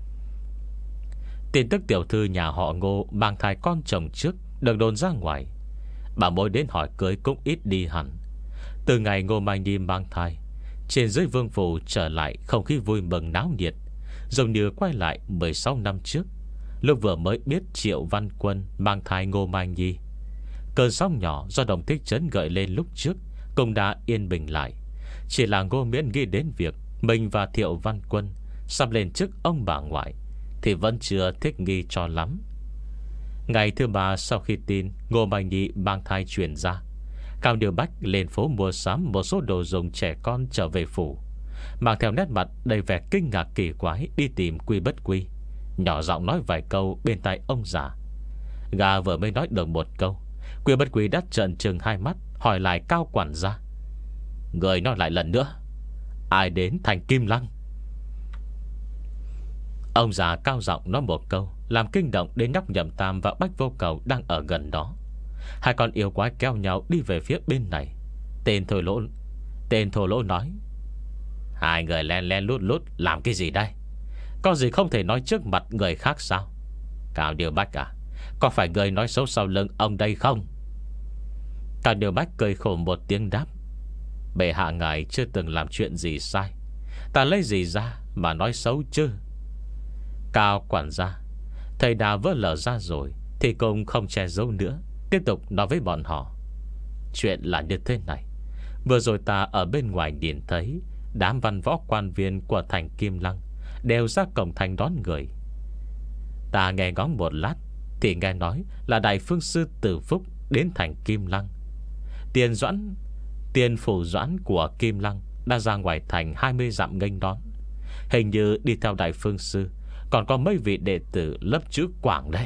Tin tức tiểu thư nhà họ Ngô mang thai con chồng trước được đồn ra ngoài. Bà mối đến hỏi cưới cũng ít đi hẳn. Từ ngày Ngô Mai Nhi mang thai, trên dưới vương phủ trở lại không khí vui mừng náo nhiệt, giống như quay lại mười sáu năm trước, lúc vừa mới biết Triệu Văn Quân mang thai Ngô Mai Nhi. Cơn sóng nhỏ do Đồng Thích Trấn gợi lên lúc trước cũng đã yên bình lại. Chỉ là Ngô Miễn nghĩ đến việc mình và Thiệu Văn Quân sắp lên chức ông bà ngoại thì vẫn chưa thích nghi cho lắm. Ngày thứ ba sau khi tin Ngô Mai Nhi mang thai truyền ra, Cao Điều Bách lên phố mua sắm một số đồ dùng trẻ con trở về phủ, mang theo nét mặt đầy vẻ kinh ngạc kỳ quái đi tìm Quy Bất Quy, nhỏ giọng nói vài câu bên tai ông già. Gà vừa mới nói được một câu, Quy Bất Quy đắt trợn trừng hai mắt hỏi lại Cao quản gia: người nói lại lần nữa, ai đến thành Kim Lăng? Ông già cao giọng nói một câu làm kinh động đến nhóc Nhậm Tam và Bách Vô Cầu đang ở gần đó. Hai con yêu quái kéo nhau đi về phía bên này. Tên thổ lỗ Tên thổ lỗ nói: hai người len len lút lút làm cái gì đây? Có gì không thể nói trước mặt người khác sao? Cao Điều Bách à, có phải người nói xấu sau lưng ông đây không? Cao Điều Bách cười khổ một tiếng đáp: Bệ hạ ngài chưa từng làm chuyện gì sai, ta lấy gì ra mà nói xấu chứ? Cao quản gia, thầy đã vỡ lở ra rồi thì cũng không che giấu nữa, tiếp tục nói với bọn họ: Chuyện là như thế này. Vừa rồi ta ở bên ngoài điện thấy đám văn võ quan viên của thành Kim Lăng đều ra cổng thành đón người. Ta nghe ngóng một lát thì nghe nói là Đại Phương Sư Từ Phúc đến thành Kim Lăng. Tiền Doãn, tiền phủ Doãn của Kim Lăng đã ra ngoài thành hai mươi dặm nghênh đón. Hình như đi theo Đại Phương Sư còn có mấy vị đệ tử lớp chữ Quảng đấy.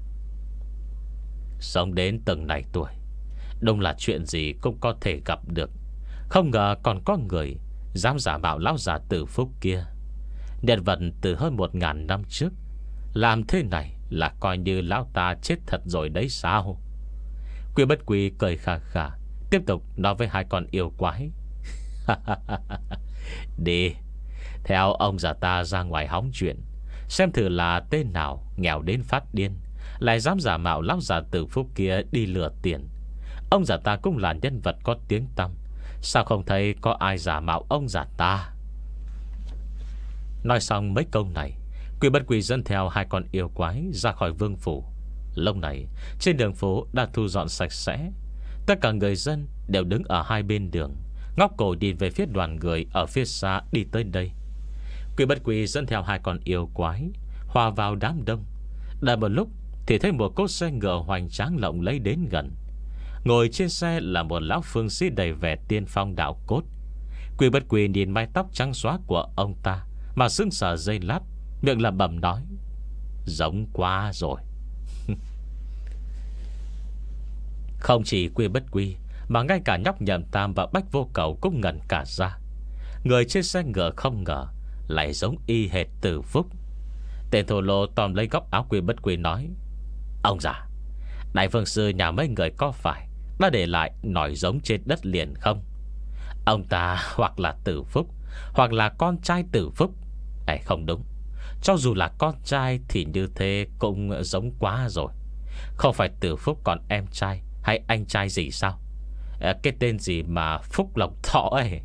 Sống đến từng này tuổi, đúng là chuyện gì cũng có thể gặp được. Không ngờ còn có người dám giả mạo lão già Từ Phúc kia. Nhân vật từ hơn một ngàn năm trước làm thế này là coi như lão ta chết thật rồi đấy sao? Quy Bất Quy cười khà khà, tiếp tục nói với hai con yêu quái: Đi, theo ông già ta ra ngoài hóng chuyện, xem thử là tên nào nghèo đến phát điên lại dám giả mạo lão già Từ Phúc kia đi lừa tiền. Ông già ta cũng là nhân vật có tiếng tăm, sao không thấy có ai giả mạo ông già ta? Nói xong mấy câu này, Quy Bất Quy dẫn theo hai con yêu quái ra khỏi vương phủ. Lúc này trên đường phố đã thu dọn sạch sẽ. Tất cả người dân đều đứng ở hai bên đường, ngóc cổ nhìn về phía đoàn người ở phía xa đi tới đây. Quy Bất Quy dẫn theo hai con yêu quái hòa vào đám đông. Đợi một lúc thì thấy một cỗ xe ngựa hoành tráng lộng lẫy đến gần. Ngồi trên xe là một lão phương sĩ đầy vẻ tiên phong đạo cốt. Quy Bất Quy nhìn mái tóc trắng xóa của ông ta mà sững sờ giây lát, miệng lẩm bẩm nói: Giống quá rồi. Không chỉ Quy Bất Quy mà ngay cả nhóc Nhậm Tam và Bách Vô Cầu cũng ngẩn cả ra. Người trên xe ngựa không ngờ lại giống y hệt Từ Phúc. Tên thô lô tóm lấy góc áo Quy Bất Quy nói: Ông già, Đại Phương Sư nhà mấy người có phải đã để lại nòi giống trên đất liền không? Ông ta hoặc là Từ Phúc, hoặc là con trai Từ Phúc. Này không đúng, cho dù là con trai thì như thế cũng giống quá rồi. Không phải Từ Phúc còn em trai hay anh trai gì sao? à, Cái tên gì mà Phúc Lộc Thọ ấy.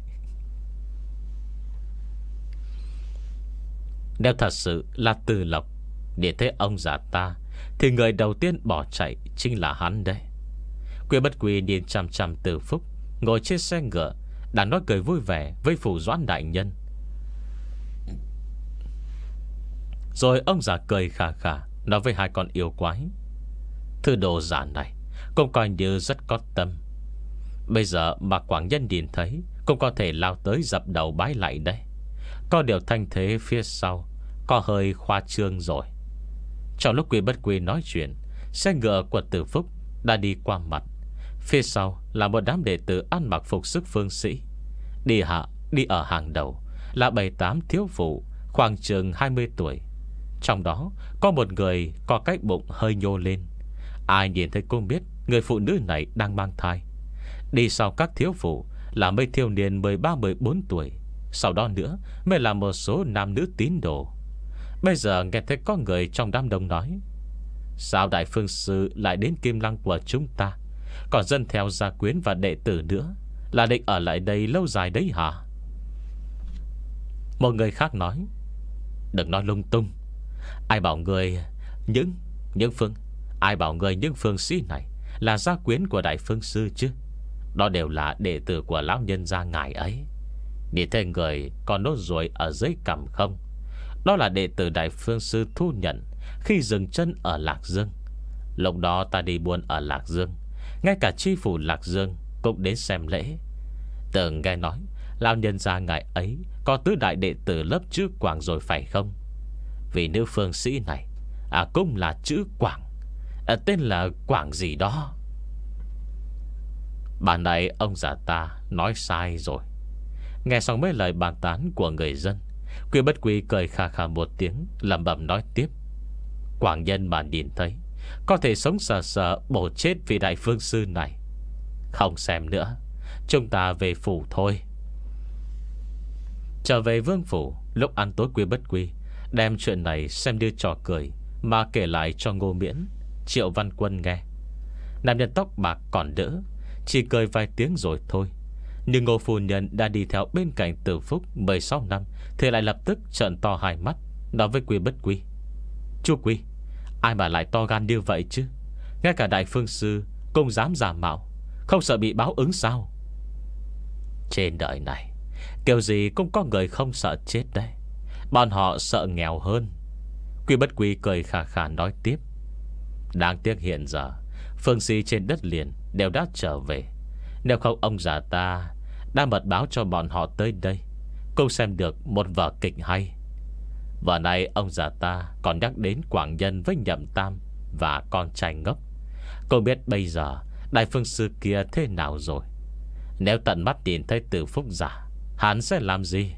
Nếu thật sự là Từ Lộc để thế ông già ta thì người đầu tiên bỏ chạy chính là hắn đấy. Quy Bất Quy nhìn chằm chằm Từ Phúc ngồi trên xe ngựa, đang nói cười vui vẻ với phủ Doãn đại nhân. Rồi ông già cười khà khà nói với hai con yêu quái: Thư đồ giả này cũng coi như rất có tâm. Bây giờ mà Quảng Nhân nhìn thấy cũng có thể lao tới dập đầu bái lại đây. Có điều thanh thế phía sau có hơi khoa trương rồi. Trong lúc Quy Bất Quy nói chuyện, xe ngựa của Từ Phúc đã đi qua mặt. Phía sau là một đám đệ tử ăn mặc phục sức phương sĩ. Đi hạ đi ở hàng đầu là bảy tám thiếu phụ khoảng chừng hai mươi tuổi. Trong đó có một người có cái bụng hơi nhô lên. Ai nhìn thấy cũng biết người phụ nữ này đang mang thai. Đi sau các thiếu phụ là mấy thiếu niên mười ba mười bốn tuổi. Sau đó nữa mới là một số nam nữ tín đồ. Bây giờ nghe thấy có người trong đám đông nói: Sao Đại Phương Sư lại đến Kim Lăng của chúng ta, còn dân theo gia quyến và đệ tử nữa, là định ở lại đây lâu dài đấy hả? Một người khác nói: Đừng nói lung tung. Ai bảo người những những phương Ai bảo người những phương sĩ này là gia quyến của Đại Phương Sư chứ? Đó đều là đệ tử của lão nhân gia ngài ấy. Nhìn thấy người còn nốt ruồi ở dưới cằm không? Đó là đệ tử Đại Phương Sư thu nhận khi dừng chân ở Lạc Dương. Lúc đó ta đi buôn ở Lạc Dương, ngay cả chi phủ Lạc Dương cũng đến xem lễ. Từng nghe nói lão nhân gia ngài ấy có tứ đại đệ tử lớp chữ Quảng rồi phải không? Vì nữ phương sĩ này à cũng là chữ Quảng, à, tên là Quảng gì đó. Bản này ông già ta nói sai rồi. Nghe xong mấy lời bàn tán của người dân, Quy Bất Quy cười khà khà một tiếng, lẩm bẩm nói tiếp: Quảng nhân mà nhìn thấy có thể sống sờ sờ bổ chết vị Đại Phương Sư này. Không xem nữa, chúng ta về phủ thôi. Trở về vương phủ, lúc ăn tối Quy Bất Quy đem chuyện này xem như trò cười mà kể lại cho Ngô Miễn, Triệu Văn Quân nghe. Nam nhân tóc bạc còn đỡ, chỉ cười vài tiếng rồi thôi. Nhưng Ngô phu nhân đã đi theo bên cạnh Từ Phúc mười sáu năm thì lại lập tức trợn to hai mắt, nói với Quy Bất Quy: Chú Quy, ai mà lại to gan như vậy chứ? Ngay cả đại phương sư cũng dám giả mạo, không sợ bị báo ứng sao? Trên đời này kiểu gì cũng có người không sợ chết đấy. Bọn họ sợ nghèo hơn. Quy Bất Quy cười khà khà nói tiếp: Đáng tiếc hiện giờ phương sĩ trên đất liền đều đã trở về. Nếu không ông già ta đã mật báo cho bọn họ tới đây, cũng xem được một vở kịch hay. Và nay ông già ta còn nhắc đến Quảng Nhân với Nhậm Tam và con trai ngốc. Cô biết bây giờ đại phương sư kia thế nào rồi. Nếu tận mắt nhìn thấy Từ Phúc giả, hắn sẽ làm gì?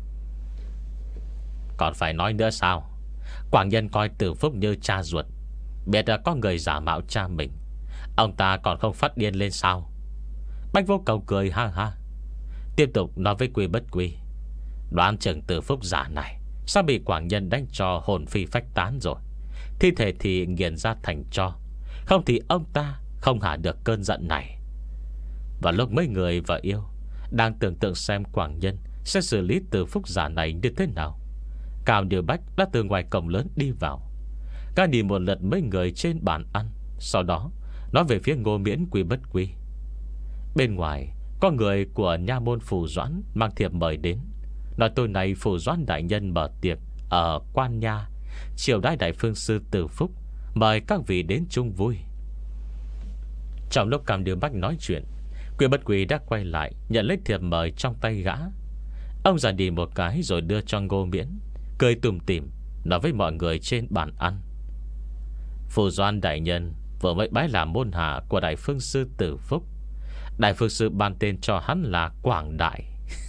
Còn phải nói nữa sao? Quảng Nhân coi Từ Phúc như cha ruột, biết là có người giả mạo cha mình, ông ta còn không phát điên lên sao? Bách Vô Cầu cười ha ha, tiếp tục nói với Quy Bất Quy: Đoán chừng Từ Phúc giả này sao bị Quảng Nhân đánh cho hồn phi phách tán rồi. Thi thể thì nghiền ra thành tro, không thì ông ta không hạ được cơn giận này. Và lúc mấy người vợ yêu đang tưởng tượng xem Quảng Nhân sẽ xử lý Từ Phúc giả này như thế nào, Cao Điều Bách đã từ ngoài cổng lớn đi vào. Gã nhìn một lượt mấy người trên bàn ăn, sau đó nói về phía Ngô Miễn, Quy Bất Quy: Bên ngoài có người của nha môn Phủ Doãn mang thiệp mời đến, nói tối nay Phủ Doãn đại nhân mở tiệc ở Quan Nha, triều đãi đại phương sư Từ Phúc, mời các vị đến chung vui. Trong lúc Cao Điều Bách nói chuyện, Quy Bất Quy đã quay lại nhận lấy thiệp mời trong tay gã. Ông già đi một cái rồi đưa cho Ngô Miễn, cười tủm tỉm nói với mọi người trên bàn ăn: Phủ Doãn đại nhân vừa mới bái làm môn hạ của đại phương sư Từ Phúc. Đại phương sư ban tên cho hắn là Quảng Đại.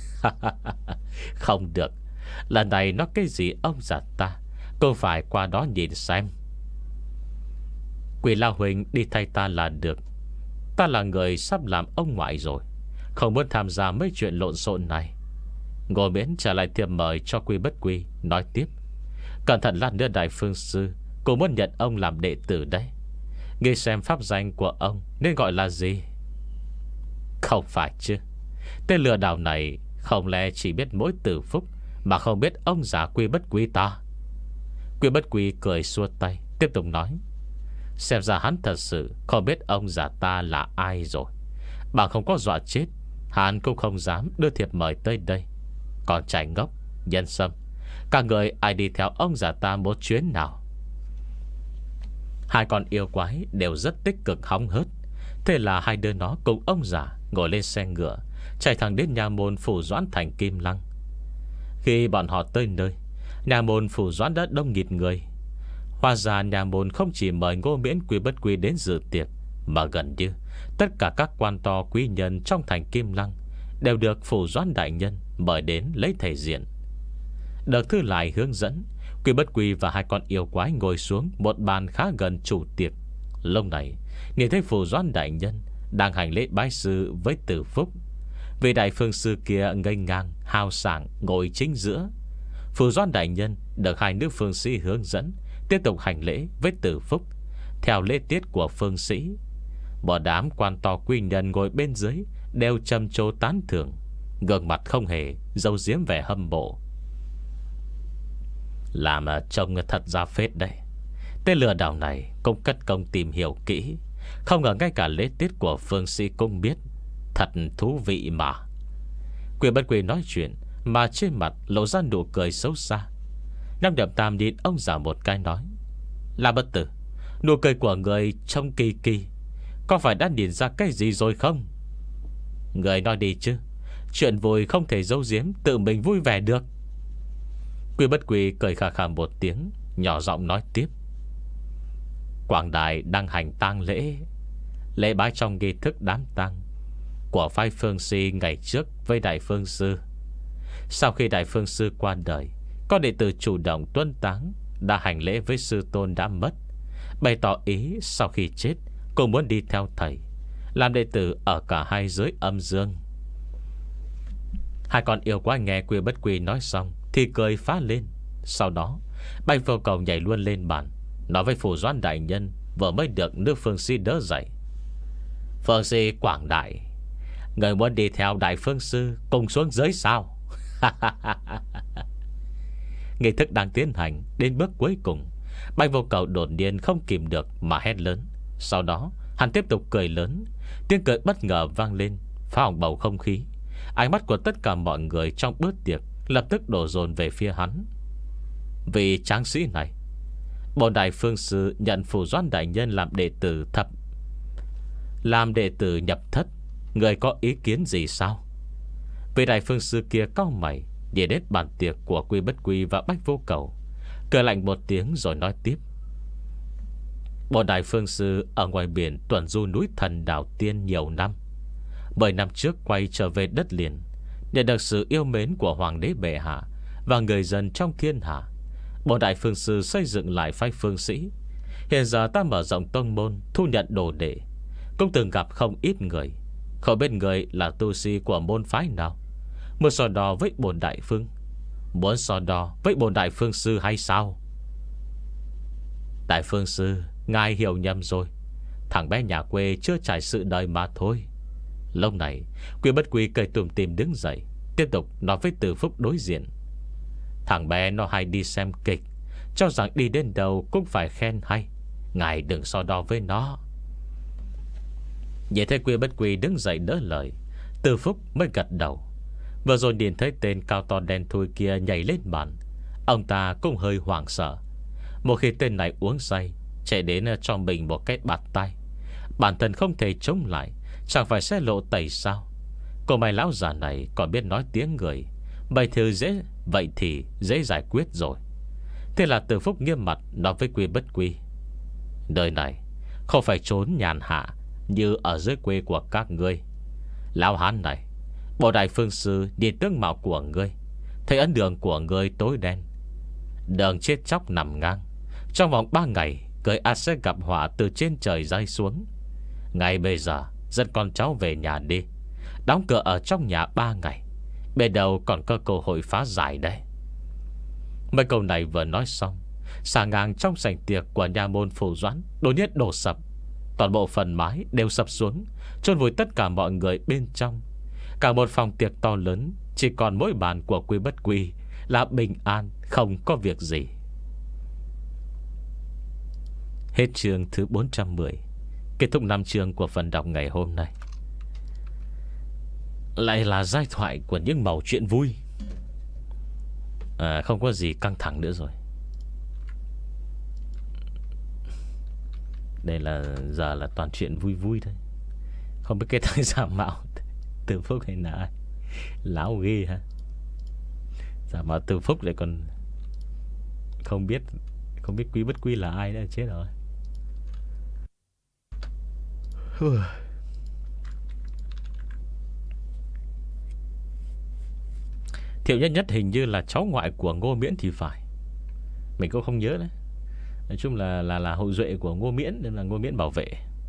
Không được, lần này nó cái gì ông già ta cũng phải qua đó nhìn xem. Quỷ Lao huynh đi thay ta là được. Ta là người sắp làm ông ngoại rồi, không muốn tham gia mấy chuyện lộn xộn này. Ngô Miễn trả lại thiệp mời cho Quy Bất Quy, nói tiếp: Cẩn thận lát nữa đại phương sư cũng muốn nhận ông làm đệ tử đấy. Nghe xem pháp danh của ông nên gọi là gì? Không phải chứ, tên lừa đảo này không lẽ chỉ biết mỗi Từ Phúc mà không biết ông già Quy Bất Quy ta? Quy Bất Quy cười xua tay, tiếp tục nói: Xem ra hắn thật sự không biết ông già ta là ai rồi. Bà không có dọa chết, hắn cũng không dám đưa thiệp mời tới đây. Còn trai ngốc, Nhân Sâm, các người ai đi theo ông già ta một chuyến nào? Hai con yêu quái đều rất tích cực hóng hớt. Thế là hai đứa nó cùng ông già ngồi lên xe ngựa, chạy thẳng đến nhà môn Phủ Doãn thành Kim Lăng. Khi bọn họ tới nơi, nhà môn Phủ Doãn đã đông nghịt người. Hóa ra nhà môn không chỉ mời Ngô Miễn, Quy Bất Quy đến dự tiệc, mà gần như tất cả các quan to quý nhân trong thành Kim Lăng đều được Phủ Doãn đại nhân mời đến lấy thể diện. Được thư lại hướng dẫn, Quy Bất Quy và hai con yêu quái ngồi xuống một bàn khá gần chủ tiệc. Lúc này nhìn thấy Phủ Doãn đại nhân đang hành lễ bái sư với Từ Phúc. Vị đại phương sư kia nghênh ngang hào sảng ngồi chính giữa. Phủ Doãn đại nhân được hai nữ phương sĩ hướng dẫn tiếp tục hành lễ với Từ Phúc theo lễ tiết của phương sĩ. Một đám quan to quý nhân ngồi bên dưới đều trầm trồ tán thưởng, gương mặt không hề giấu giếm vẻ hâm mộ. Làm trông thật ra phết đây. Tên lừa đảo này cũng cất công tìm hiểu kỹ, không ngờ ngay cả lễ tiết của phương sĩ cũng biết. Thật thú vị mà. Quy Bất Quy nói chuyện mà trên mặt lộ ra nụ cười xấu xa. Nam Nhậm Tam nhìn ông già một cái nói: Là Bất Tử, nụ cười của người trông kỳ kỳ, có phải đã nhìn ra cái gì rồi không? Người nói đi chứ, chuyện vui không thể giấu giếm, tự mình vui vẻ được. Quy Bất Quy cười khà khà một tiếng, nhỏ giọng nói tiếp: Quảng Đại đang hành tang lễ, lễ bái trong nghi thức đám tang của phái phương si ngày trước với đại phương sư. Sau khi đại phương sư qua đời, có đệ tử chủ động tuân táng, đã hành lễ với sư tôn đã mất, bày tỏ ý sau khi chết cũng muốn đi theo thầy, làm đệ tử ở cả hai giới âm dương. Hai con yêu quái nghe Quy Bất Quy nói xong thì cười phá lên. Sau đó Bạch Vô Cầu nhảy luôn lên bàn, nói với Phù Doãn đại nhân vừa mới được nước Phương Sĩ đỡ dậy: Phương Sĩ quảng đại, người muốn đi theo Đại Phương Sư cùng xuống dưới sao? Nghi thức đang tiến hành đến bước cuối cùng, Bạch Vô Cầu đột nhiên không kìm được mà hét lớn. Sau đó hắn tiếp tục cười lớn. Tiếng cười bất ngờ vang lên, phá hỏng bầu không khí. Ánh mắt của tất cả mọi người trong bữa tiệc lập tức đổ dồn về phía hắn. Vì tráng sĩ này, Bổn Đại Phương Sư nhận Phù Doãn đại nhân làm đệ tử thập Làm đệ tử nhập thất, người có ý kiến gì sao? Vị Đại Phương Sư kia cau mày, nhìn đến bàn tiệc của Quy Bất Quy và Bạch Vô Cầu, cười lạnh một tiếng rồi nói tiếp: Bổn Đại Phương Sư ở ngoài biển tuần du núi Thần Đảo Tiên nhiều năm. Mười năm trước quay trở về đất liền, nhận được sự yêu mến của Hoàng đế bệ hạ và người dân trong thiên hạ. Bổn Đại Phương Sư xây dựng lại phái Phương Sĩ. Hiện giờ ta mở rộng tông môn, thu nhận đồ đệ, cũng từng gặp không ít người. Không biết người là tu sĩ của môn phái nào, muốn so đo với bổn Đại Phương Muốn so đo với bổn Đại Phương Sư hay sao? Đại Phương Sư, ngài hiểu nhầm rồi. Thằng bé nhà quê chưa trải sự đời mà thôi. Lúc này Quy Bất Quy cười tủm tỉm đứng dậy, tiếp tục nói với Từ Phúc đối diện: Thằng bé nó hay đi xem kịch, cho rằng đi đến đâu cũng phải khen hay. Ngài đừng so đo với nó. Nhìn thấy Quy Bất Quy đứng dậy đỡ lời, Từ Phúc mới gật đầu. Vừa rồi nhìn thấy tên cao to đen thui kia nhảy lên bàn, ông ta cũng hơi hoảng sợ. Một khi tên này uống say, chạy đến cho mình một cái bạt tay, bản thân không thể chống lại, chẳng phải sẽ lộ tẩy sao? Cô mày lão già này còn biết nói tiếng người, vậy thì dễ Vậy thì dễ giải quyết rồi. Thế là Từ Phúc nghiêm mặt nói với Quy Bất Quy: Nơi này không phải trốn nhàn hạ như ở dưới quê của các ngươi. Lão hán này, Bộ Đại Phương Sư nhìn tướng mạo của ngươi, thấy ấn đường của ngươi tối đen, đường chết chóc nằm ngang. Trong vòng ba ngày, người ắt sẽ gặp họa từ trên trời rơi xuống. Ngay bây giờ dẫn con cháu về nhà đi, đóng cửa ở trong nhà ba ngày, bên đầu còn có cơ hội phá giải đây. Mấy câu này vừa nói xong, xà ngang trong sảnh tiệc của nhà môn Phù Doãn đột nhiên đổ sập. Toàn bộ phần mái đều sập xuống, chôn vùi tất cả mọi người bên trong. Cả một phòng tiệc to lớn, chỉ còn mỗi bàn của Quy Bất Quy là bình an, không có việc gì. Hết chương thứ bốn trăm mười. Kết thúc năm chương của phần đọc ngày hôm nay. Lại là giai thoại của những mẩu chuyện vui. à, Không có gì căng thẳng nữa rồi. Đây là giờ là toàn chuyện vui vui thôi. Không biết cái thằng giả mạo Từ Phúc hay là ai. Láo ghê ha. Giả mạo Từ Phúc lại còn Không biết Không biết Quy Bất Quy là ai nữa, chết rồi. Thiệu Nhất Nhất hình như là cháu ngoại của Ngô Miễn thì phải. Mình cũng không nhớ đấy. Nói chung là là là hậu duệ của Ngô Miễn, nên là Ngô Miễn bảo vệ.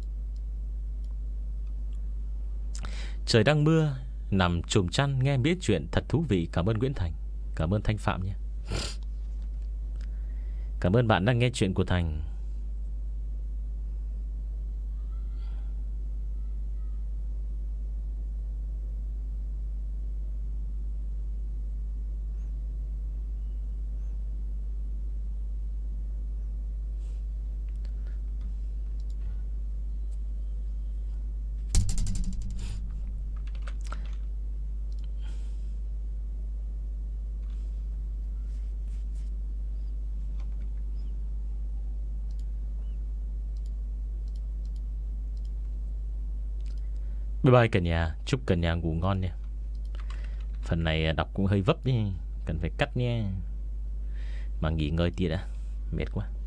Trời đang mưa, nằm chùm chăn nghe biết chuyện thật thú vị. Cảm ơn Nguyễn Thành, cảm ơn Thanh Phạm nhé. Cảm ơn bạn đang nghe chuyện của Thành. Bye bye cả nhà. Chúc cả nhà ngủ ngon nha. Phần này đọc cũng hơi vấp nhé, cần phải cắt nha. Mà nghỉ ngơi tí đã, mệt quá.